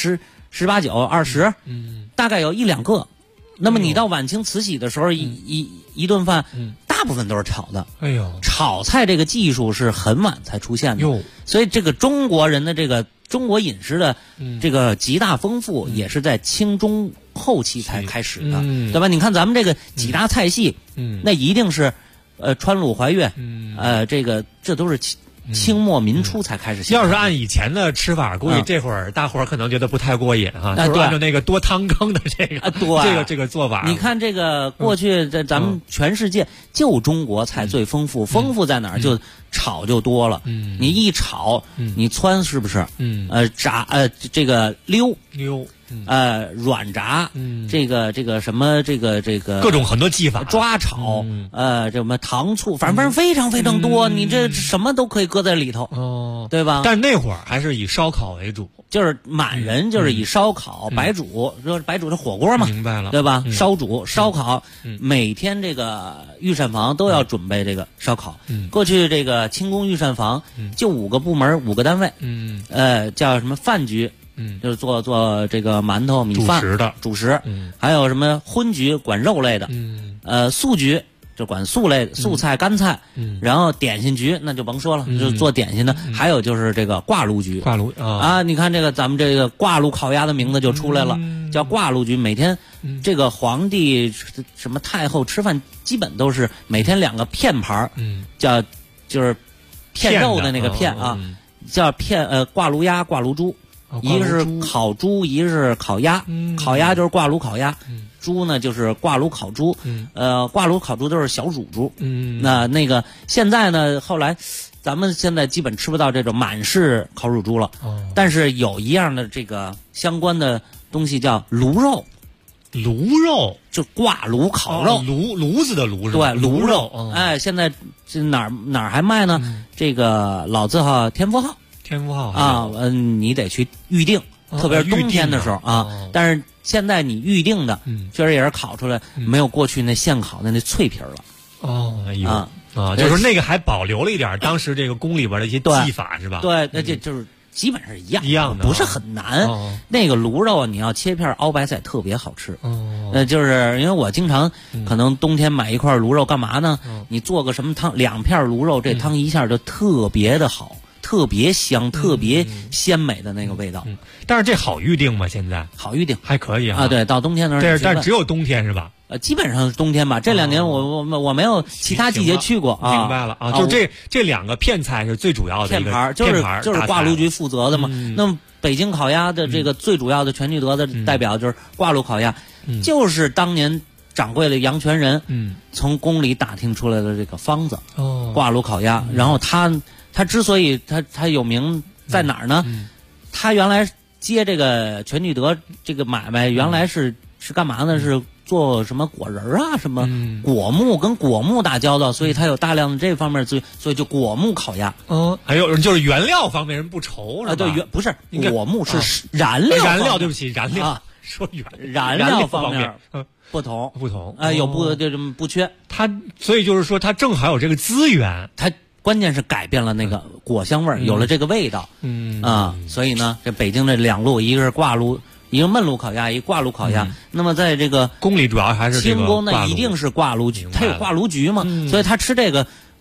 18-9、20，大概有1-2个。那么你到晚清慈禧的时候，一顿饭，大部分都是炒的。 哎呦， 炒菜这个技术是很晚才出现的。所以这个中国人的这个中国饮食的这个极大丰富，也是在清中后期才开始的，对吧？你看咱们这个几大菜系，那一定是川鲁淮粤，这都是清末民初才开始。 要是按以前的吃法，估计这会儿大伙儿可能觉得不太过瘾哈。就是按照那个多汤羹的这个做法。 你看这个过去在咱们全世界，就中国菜最丰富，丰富在哪儿？就炒就多了。你一炒，你汆是不是？炸这个溜。软炸，这个什么这个各种很多技法， 抓炒，什么糖醋，反正非常非常多，你这什么都可以搁在里头，对吧？ 但是那会儿还是以烧烤为主， 就是满人就是以烧烤、白煮，说白煮是火锅嘛， 明白了， 对吧？烧煮、烧烤，每天这个御膳房都要准备这个烧烤。过去这个清宫御膳房就5个部门5个单位，叫什么饭局。就是做这个馒头、米饭主食，还有什么荤局管肉类的，素局就管素类的素菜、干菜，然后点心局那就甭说了，就是做点心的，还有就是这个挂炉局。你看这个咱们这个挂炉烤鸭的名字就出来了，叫挂炉局。每天这个皇帝什么太后吃饭，基本都是每天2个片盘，就是片肉的那个片啊，叫挂炉鸭、挂炉猪。一个是烤猪，一个是烤鸭。烤鸭就是挂炉烤鸭，猪呢就是挂炉烤猪。挂炉烤猪都是小乳猪。那个现在呢，后来咱们现在基本吃不到这种满式烤乳猪了。但是有一样的这个相关的东西叫炉肉。 炉肉就挂炉烤肉， 炉子的炉是吧？ 对，炉肉。现在这哪儿还卖呢？这个老字号天福号。你得去预定，特别是冬天的时候啊。但是现在你预定的，确实也是烤出来没有过去那现烤的那脆皮了。 就是那个还保留了一点当时这个宫里边的一些技法是吧？ 对，那就是基本上一样的，不是很难。那个炉肉你要切片熬白菜特别好吃。就是因为我经常可能冬天买一块炉肉干嘛呢？你做个什么汤，2片炉肉，这汤一下就特别的好。特别香、特别鲜美的那个味道。 但是这好预定吗？现在好预定， 还可以啊。 对，到冬天的时候， 但只有冬天是吧？ 基本上是冬天吧。这2年我没有其他季节去过啊。 明白了啊，就这2个片菜是最主要的一个片盘，就是挂炉局负责的嘛。那么北京烤鸭的这个最主要的全聚德的代表就是挂炉烤鸭，就是当年掌柜的杨全仁从宫里打听出来的这个方子，挂炉烤鸭。然后他之所以他有名在哪儿呢？他原来接这个全聚德这个买卖，原来是干嘛呢？是做什么果仁啊，什么果木，跟果木打交道，所以他有大量的这方面所以就果木烤鸭。 还有就是原料方面人不愁是吧？ 对，不是果木是燃料， 对不起，燃料说燃料方面不同，有不缺。 所以就是说他正好有这个资源， 他。关键是改变了那个果香味儿，有了这个味道。所以呢，这北京这2路，一个是挂炉，一个焖炉烤鸭，一个挂炉烤鸭。那么在这个宫里主要还是清宫，那一定是挂炉局，它有挂炉局嘛，所以他吃这个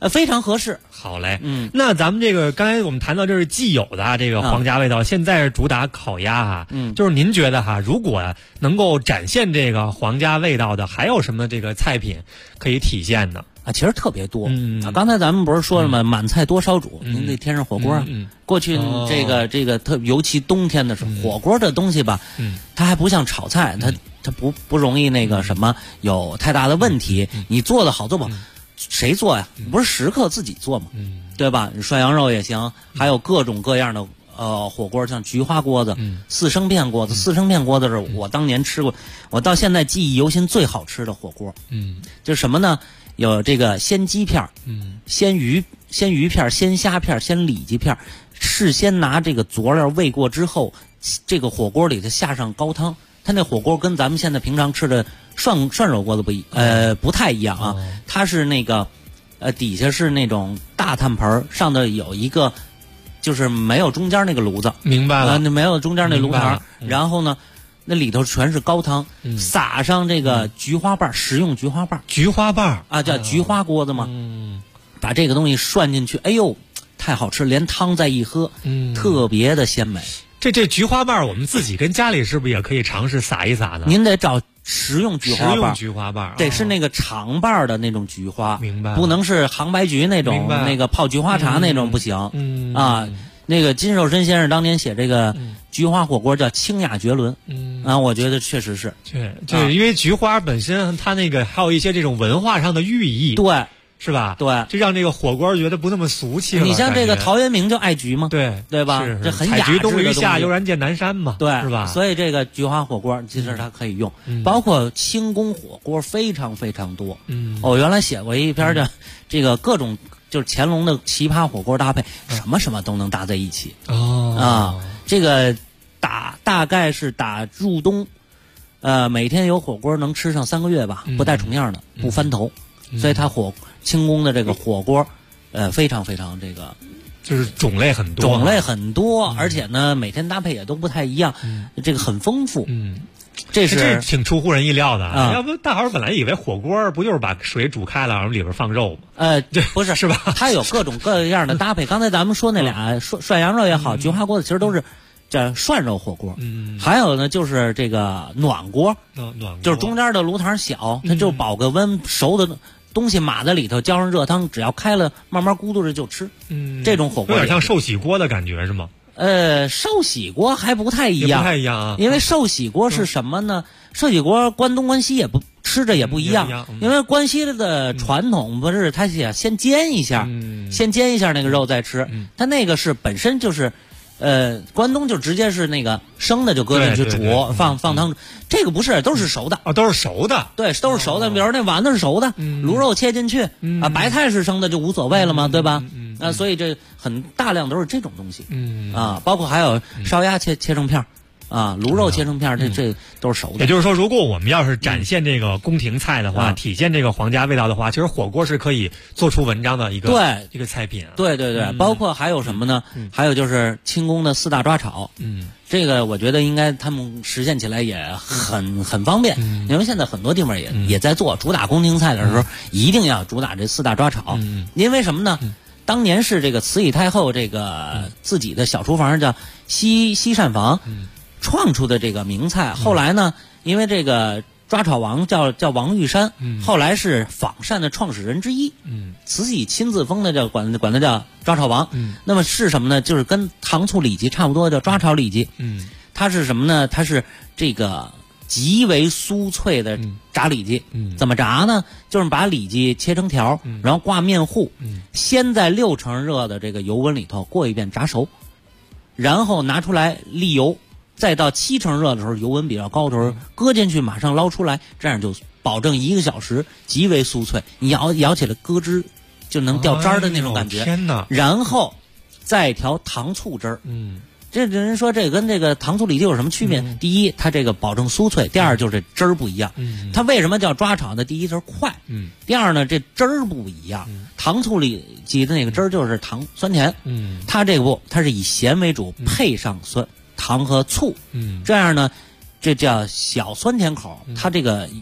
非常合适。 好嘞，那咱们这个刚才我们谈到这是既有的这个皇家味道，现在是主打烤鸭哈，就是您觉得哈，如果能够展现这个皇家味道的，还有什么这个菜品可以体现呢？ 其实特别多。刚才咱们不是说了吗？满菜多烧煮，您得添上火锅。过去这个尤其冬天的时候，火锅这东西吧，它还不像炒菜，它不容易那个什么有太大的问题。你做的好做不好，谁做呀？不是食客自己做吗？对吧？你涮羊肉也行，还有各种各样的火锅，像菊花锅子、四生片锅子。四生片锅子是我当年吃过，我到现在记忆犹新最好吃的火锅。就是什么呢？有这个鲜鸡片，鲜鱼片、鲜虾片、鲜里脊片，事先拿这个佐料煨过之后，这个火锅里头下上高汤。它那火锅跟咱们现在平常吃的涮肉锅子不太一样啊。它是那个底下是那种大炭盆，上头有一个就是没有中间那个炉子。 明白了， 没有中间那炉膛。然后呢，那里头全是高汤，撒上这个菊花瓣，食用菊花瓣。 菊花瓣啊，叫菊花锅子嘛。把这个东西涮进去，哎呦，太好吃，连汤再一喝，特别的鲜美。 这菊花瓣我们自己跟家里是不是也可以尝试撒一撒呢？ 您得找食用菊花瓣， 食用菊花瓣得是那个长瓣的那种菊花， 明白？ 不能是杭白菊那种，那个泡菊花茶那种不行。啊，那个金寿申先生当年写这个菊花火锅叫清雅绝伦。我觉得确实是。 对，因为菊花本身它那个还有一些这种文化上的寓意。 对。 是吧？ 对， 这让这个火锅觉得不那么俗气了。 你像这个陶渊明就爱菊嘛，对吧？这很雅致的东西。采菊东篱下，悠然见南山嘛， 对， 是吧？ 所以这个菊花火锅其实它可以用，包括清宫火锅非常非常多。我原来写过一篇叫这个各种就是乾隆的奇葩火锅搭配，什么什么都能搭在一起。这个大概是打入冬，每天有火锅能吃上3个月吧，不带重样的，不翻头。所以它清宫的这个火锅，非常非常这个， 就是种类很多， 而且呢，每天搭配也都不太一样，这个很丰富。这挺出乎人意料的。要不大伙儿本来以为火锅不就是把水煮开了，然后里边放肉吗？ 不是， 是吧？ 它有各种各样的搭配。刚才咱们说那俩涮羊肉也好，菊花锅子其实都是这涮肉火锅。还有呢，就是这个暖锅，就是中间的炉膛小，它就保个温，熟的东西码在里头，浇上热汤，只要开了，慢慢咕嘟着就吃。这种火锅有点像寿喜锅的感觉是吗？ 寿喜锅还不太一样， 不太一样啊。 因为寿喜锅是什么呢？寿喜锅关东关西也不吃着也不一样，因为关西的传统不是它先煎一下，那个肉再吃。它那个是本身就是。关东就直接是那个生的就搁进去煮，放汤。这个不是，都是熟的。 都是熟的。 对，都是熟的。比如那丸子是熟的，卤肉切进去，白菜是生的就无所谓了嘛，对吧？所以这很大量都是这种东西。包括还有烧鸭切成片。卤肉切成片，这都是熟的。 也就是说，如果我们要是展现这个宫廷菜的话，体现这个皇家味道的话，其实火锅是可以做出文章的一个菜品。 对，包括还有什么呢？还有就是清宫的4大抓炒。这个我觉得应该他们实现起来也很方便，因为现在很多地方也在做。主打宫廷菜的时候，一定要主打这4大抓炒。因为什么呢？当年是这个慈禧太后这个自己的小厨房叫西膳房。创出的这个名菜，后来呢，因为这个抓炒王叫王玉山，后来是仿膳的创始人之一。慈禧亲自封的管他叫抓炒王。那么是什么呢？就是跟糖醋里脊差不多，叫抓炒里脊。它是什么呢？它是这个极为酥脆的炸里脊。怎么炸呢？就是把里脊切成条，然后挂面糊，先在6成热的这个油温里头过一遍炸熟，然后拿出来沥油。再到7成热的时候，油温比较高的时候，搁进去马上捞出来，这样就保证1个小时极为酥脆。你咬起来咯吱就能掉渣的那种感觉。 天哪！ 然后再调糖醋汁儿。这人说这跟这个糖醋里脊有什么区别？第一，它这个保证酥脆；第二，就是汁儿不一样。它为什么叫抓炒呢？第一是快，第二呢，这汁儿不一样。糖醋里脊的那个汁儿就是糖酸甜，它这个不，它是以咸为主，配上糖和醋，这样呢，这叫小酸甜口。它这个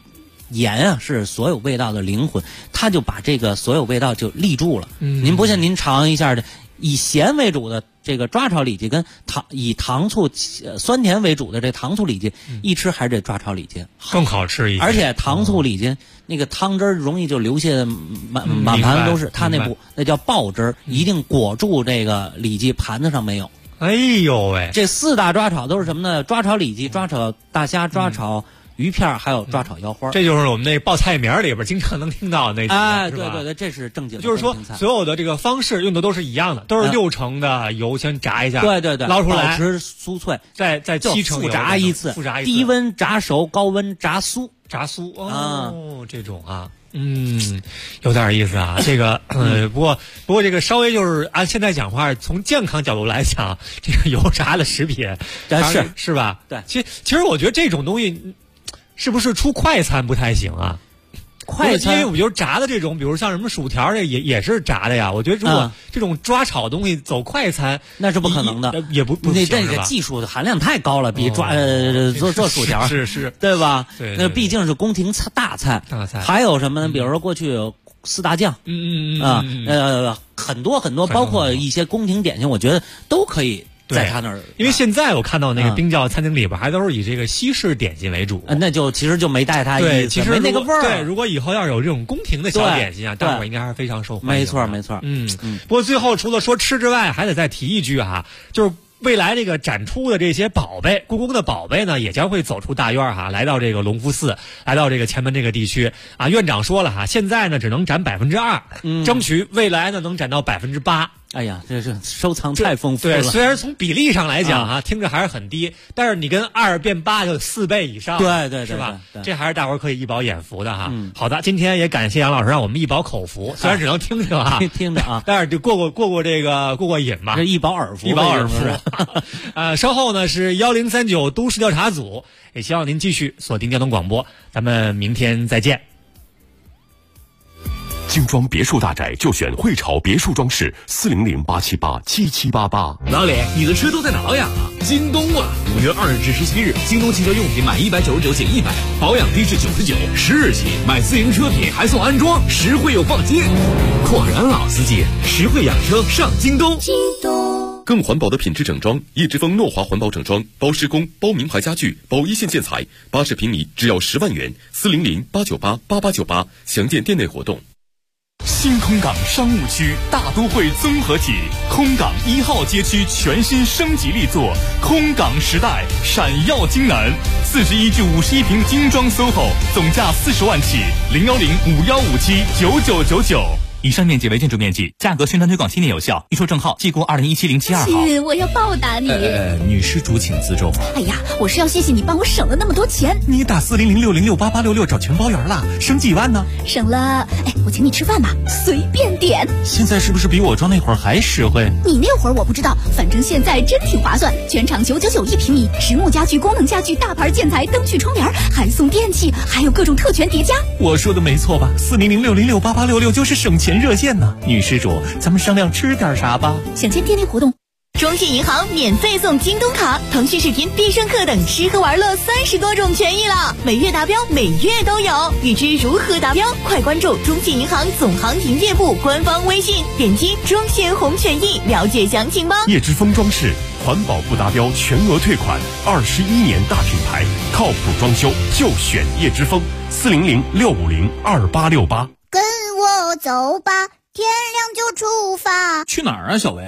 盐啊是所有味道的灵魂，它就把这个所有味道就立住了。您不信您尝一下的以咸为主的这个抓炒里脊跟以糖醋酸甜为主的这糖醋里脊，一吃还是这抓炒里脊更好吃一些。 而且糖醋里脊那个汤汁儿容易就流下满盘都是，它那叫爆汁儿，一定裹住这个里脊，盘子上没有。 哎呦喂， 这4大抓炒都是什么呢？抓炒里脊、抓炒大虾、抓炒鱼片，还有抓炒腰花。 这就是我们那报菜名里边经常能听到的那几个，对对对，这是正经的。 就是说，所有的这个方式用的都是一样的，都是6成的油先炸一下， 对对对， 捞出来， 保持酥脆， 再7成复炸一次，低温炸熟，高温炸酥， 这种啊。有点意思啊，这个不过这个稍微就是按现在讲话，从健康角度来讲，这个油炸的食品是吧？ 对， 其实我觉得这种东西是不是出快餐不太行啊？ 快餐， 因为我觉得炸的这种，比如像什么薯条，这也是炸的呀。我觉得如果这种抓炒东西走快餐， 那是不可能的， 也不行， 这个技术的含量太高了，比做薯条是对吧？ 对， 那毕竟是宫廷大菜。还有什么呢？比如说过去4大酱，很多包括一些宫廷点心，我觉得都可以。在他那儿， 因为现在我看到那个冰窖餐厅里边还都是以这个西式点心为主， 那就其实就没带他意思， 其实没那个味儿。 对，如果以后要有这种宫廷的小点心啊，大伙应该还是非常受欢迎。 没错。 不过最后除了说吃之外，还得再提一句哈，就是未来这个展出的这些宝贝，故宫的宝贝呢，也将会走出大院哈，来到这个隆福寺，来到这个前门这个地区啊。院长说了哈，现在呢只能展2%，争取未来呢能展到8%。 哎呀，这是收藏太丰富了。 对，虽然从比例上来讲啊，听着还是很低，但是你跟2变8就4倍以上， 对， 是吧？这还是大伙儿可以一饱眼福的哈。好的，今天也感谢杨老师让我们一饱口福，虽然只能听着啊， 听着啊， 但是就过瘾吧， 这一饱耳福， 稍后呢是1039都市调查组，也希望您继续锁定交通广播，咱们明天再见。 精装别墅大宅就选汇潮别墅装饰，400-878-7788。 老李，你的车都在哪呀？京东啊！5月2日至17日，京东汽车用品满199减100，保养低至99，10日起买自营车品还送安装，实惠又放心。果然老司机，实惠养车上京东。 京东更环保的品质整装，叶之峰诺华环保整装，包施工、包名牌家具、包一线建材，80平米只要10万元，400-898-8898，详见店内活动。 新空港商务区大都会综合体，空港1号街区全新升级力作，空港时代闪耀京南，41至51平精装 SOHO， 总价40万起，010-5157-9999。 以上面积为建筑面积，价格宣传推广7年有效，预售证号记过2017-07-2号。 亲，我要报答你。 女施主请自重。 哎呀，我是要谢谢你帮我省了那么多钱。 你打400-606-8866找全包圆了，省几万呢？ 省了，我请你吃饭吧，随便点。 现在是不是比我装那会儿还实惠？ 你那会儿我不知道，反正现在真挺划算，全场999一平米，实木家具、功能家具、大牌建材、灯具、窗帘，还送电器，还有各种特权叠加。 我说的没错吧？400-606-8866就是省钱热线呢。女施主，咱们商量吃点啥吧。 想见店内活动。 中信银行免费送京东卡、腾讯视频、必胜客等吃喝玩乐30多种权益了，每月达标，每月都有。欲知如何达标，快关注中信银行总行营业部官方微信，点击中信红权益了解详情吧。 叶之峰装饰，环保不达标全额退款，21年大品牌，靠谱装修就选叶之峰，400-650-2868。 跟我走吧，天亮就出发。 去哪儿啊，小薇？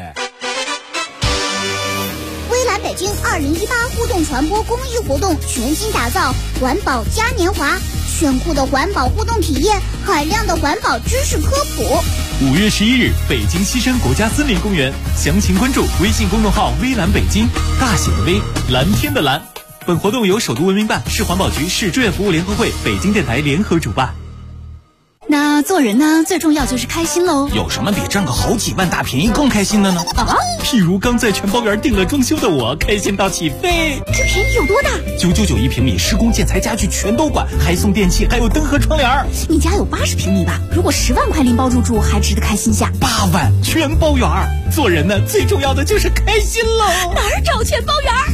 微蓝北京2018互动传播公益活动全新打造环保嘉年华，炫酷的环保互动体验，海量的环保知识科普。 5月11日，北京西山国家森林公园，详情关注微信公众号微蓝北京，大写的微，蓝天的蓝。本活动由首都文明办、市环保局、市志愿服务联合会、北京电台联合主办。 那做人呢，最重要就是开心喽。 有什么比挣个好几万大便宜更开心的呢？ 啊， 譬如刚在全包园订了装修的我，开心到起飞。 这便宜有多大 ？999一平米，施工建材家具全都管，还送电器，还有灯和窗帘。 你家有80平米吧？如果10万块拎包入住，还值得开心下。 8万全包园。 做人呢，最重要的就是开心喽。 哪儿找全包园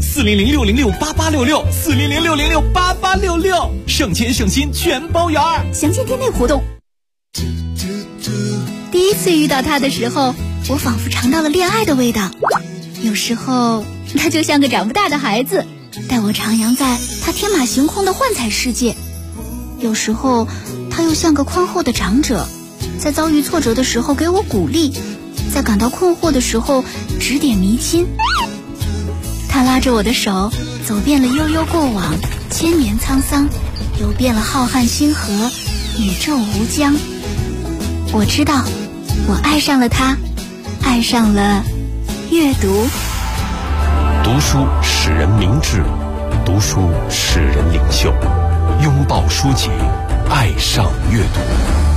？400-606-8866，400-606-8866，省钱省心全包园。 详见店内活动。第一次遇到他的时候，我仿佛尝到了恋爱的味道。有时候他就像个长不大的孩子，带我徜徉在他天马行空的幻彩世界。有时候他又像个宽厚的长者，在遭遇挫折的时候给我鼓励，在感到困惑的时候指点迷津。他拉着我的手，走遍了悠悠过往，千年沧桑，游遍了浩瀚星河，宇宙无疆。我知道，我爱上了他，爱上了阅读。 读书使人明智，读书使人领袖。拥抱书籍，爱上阅读。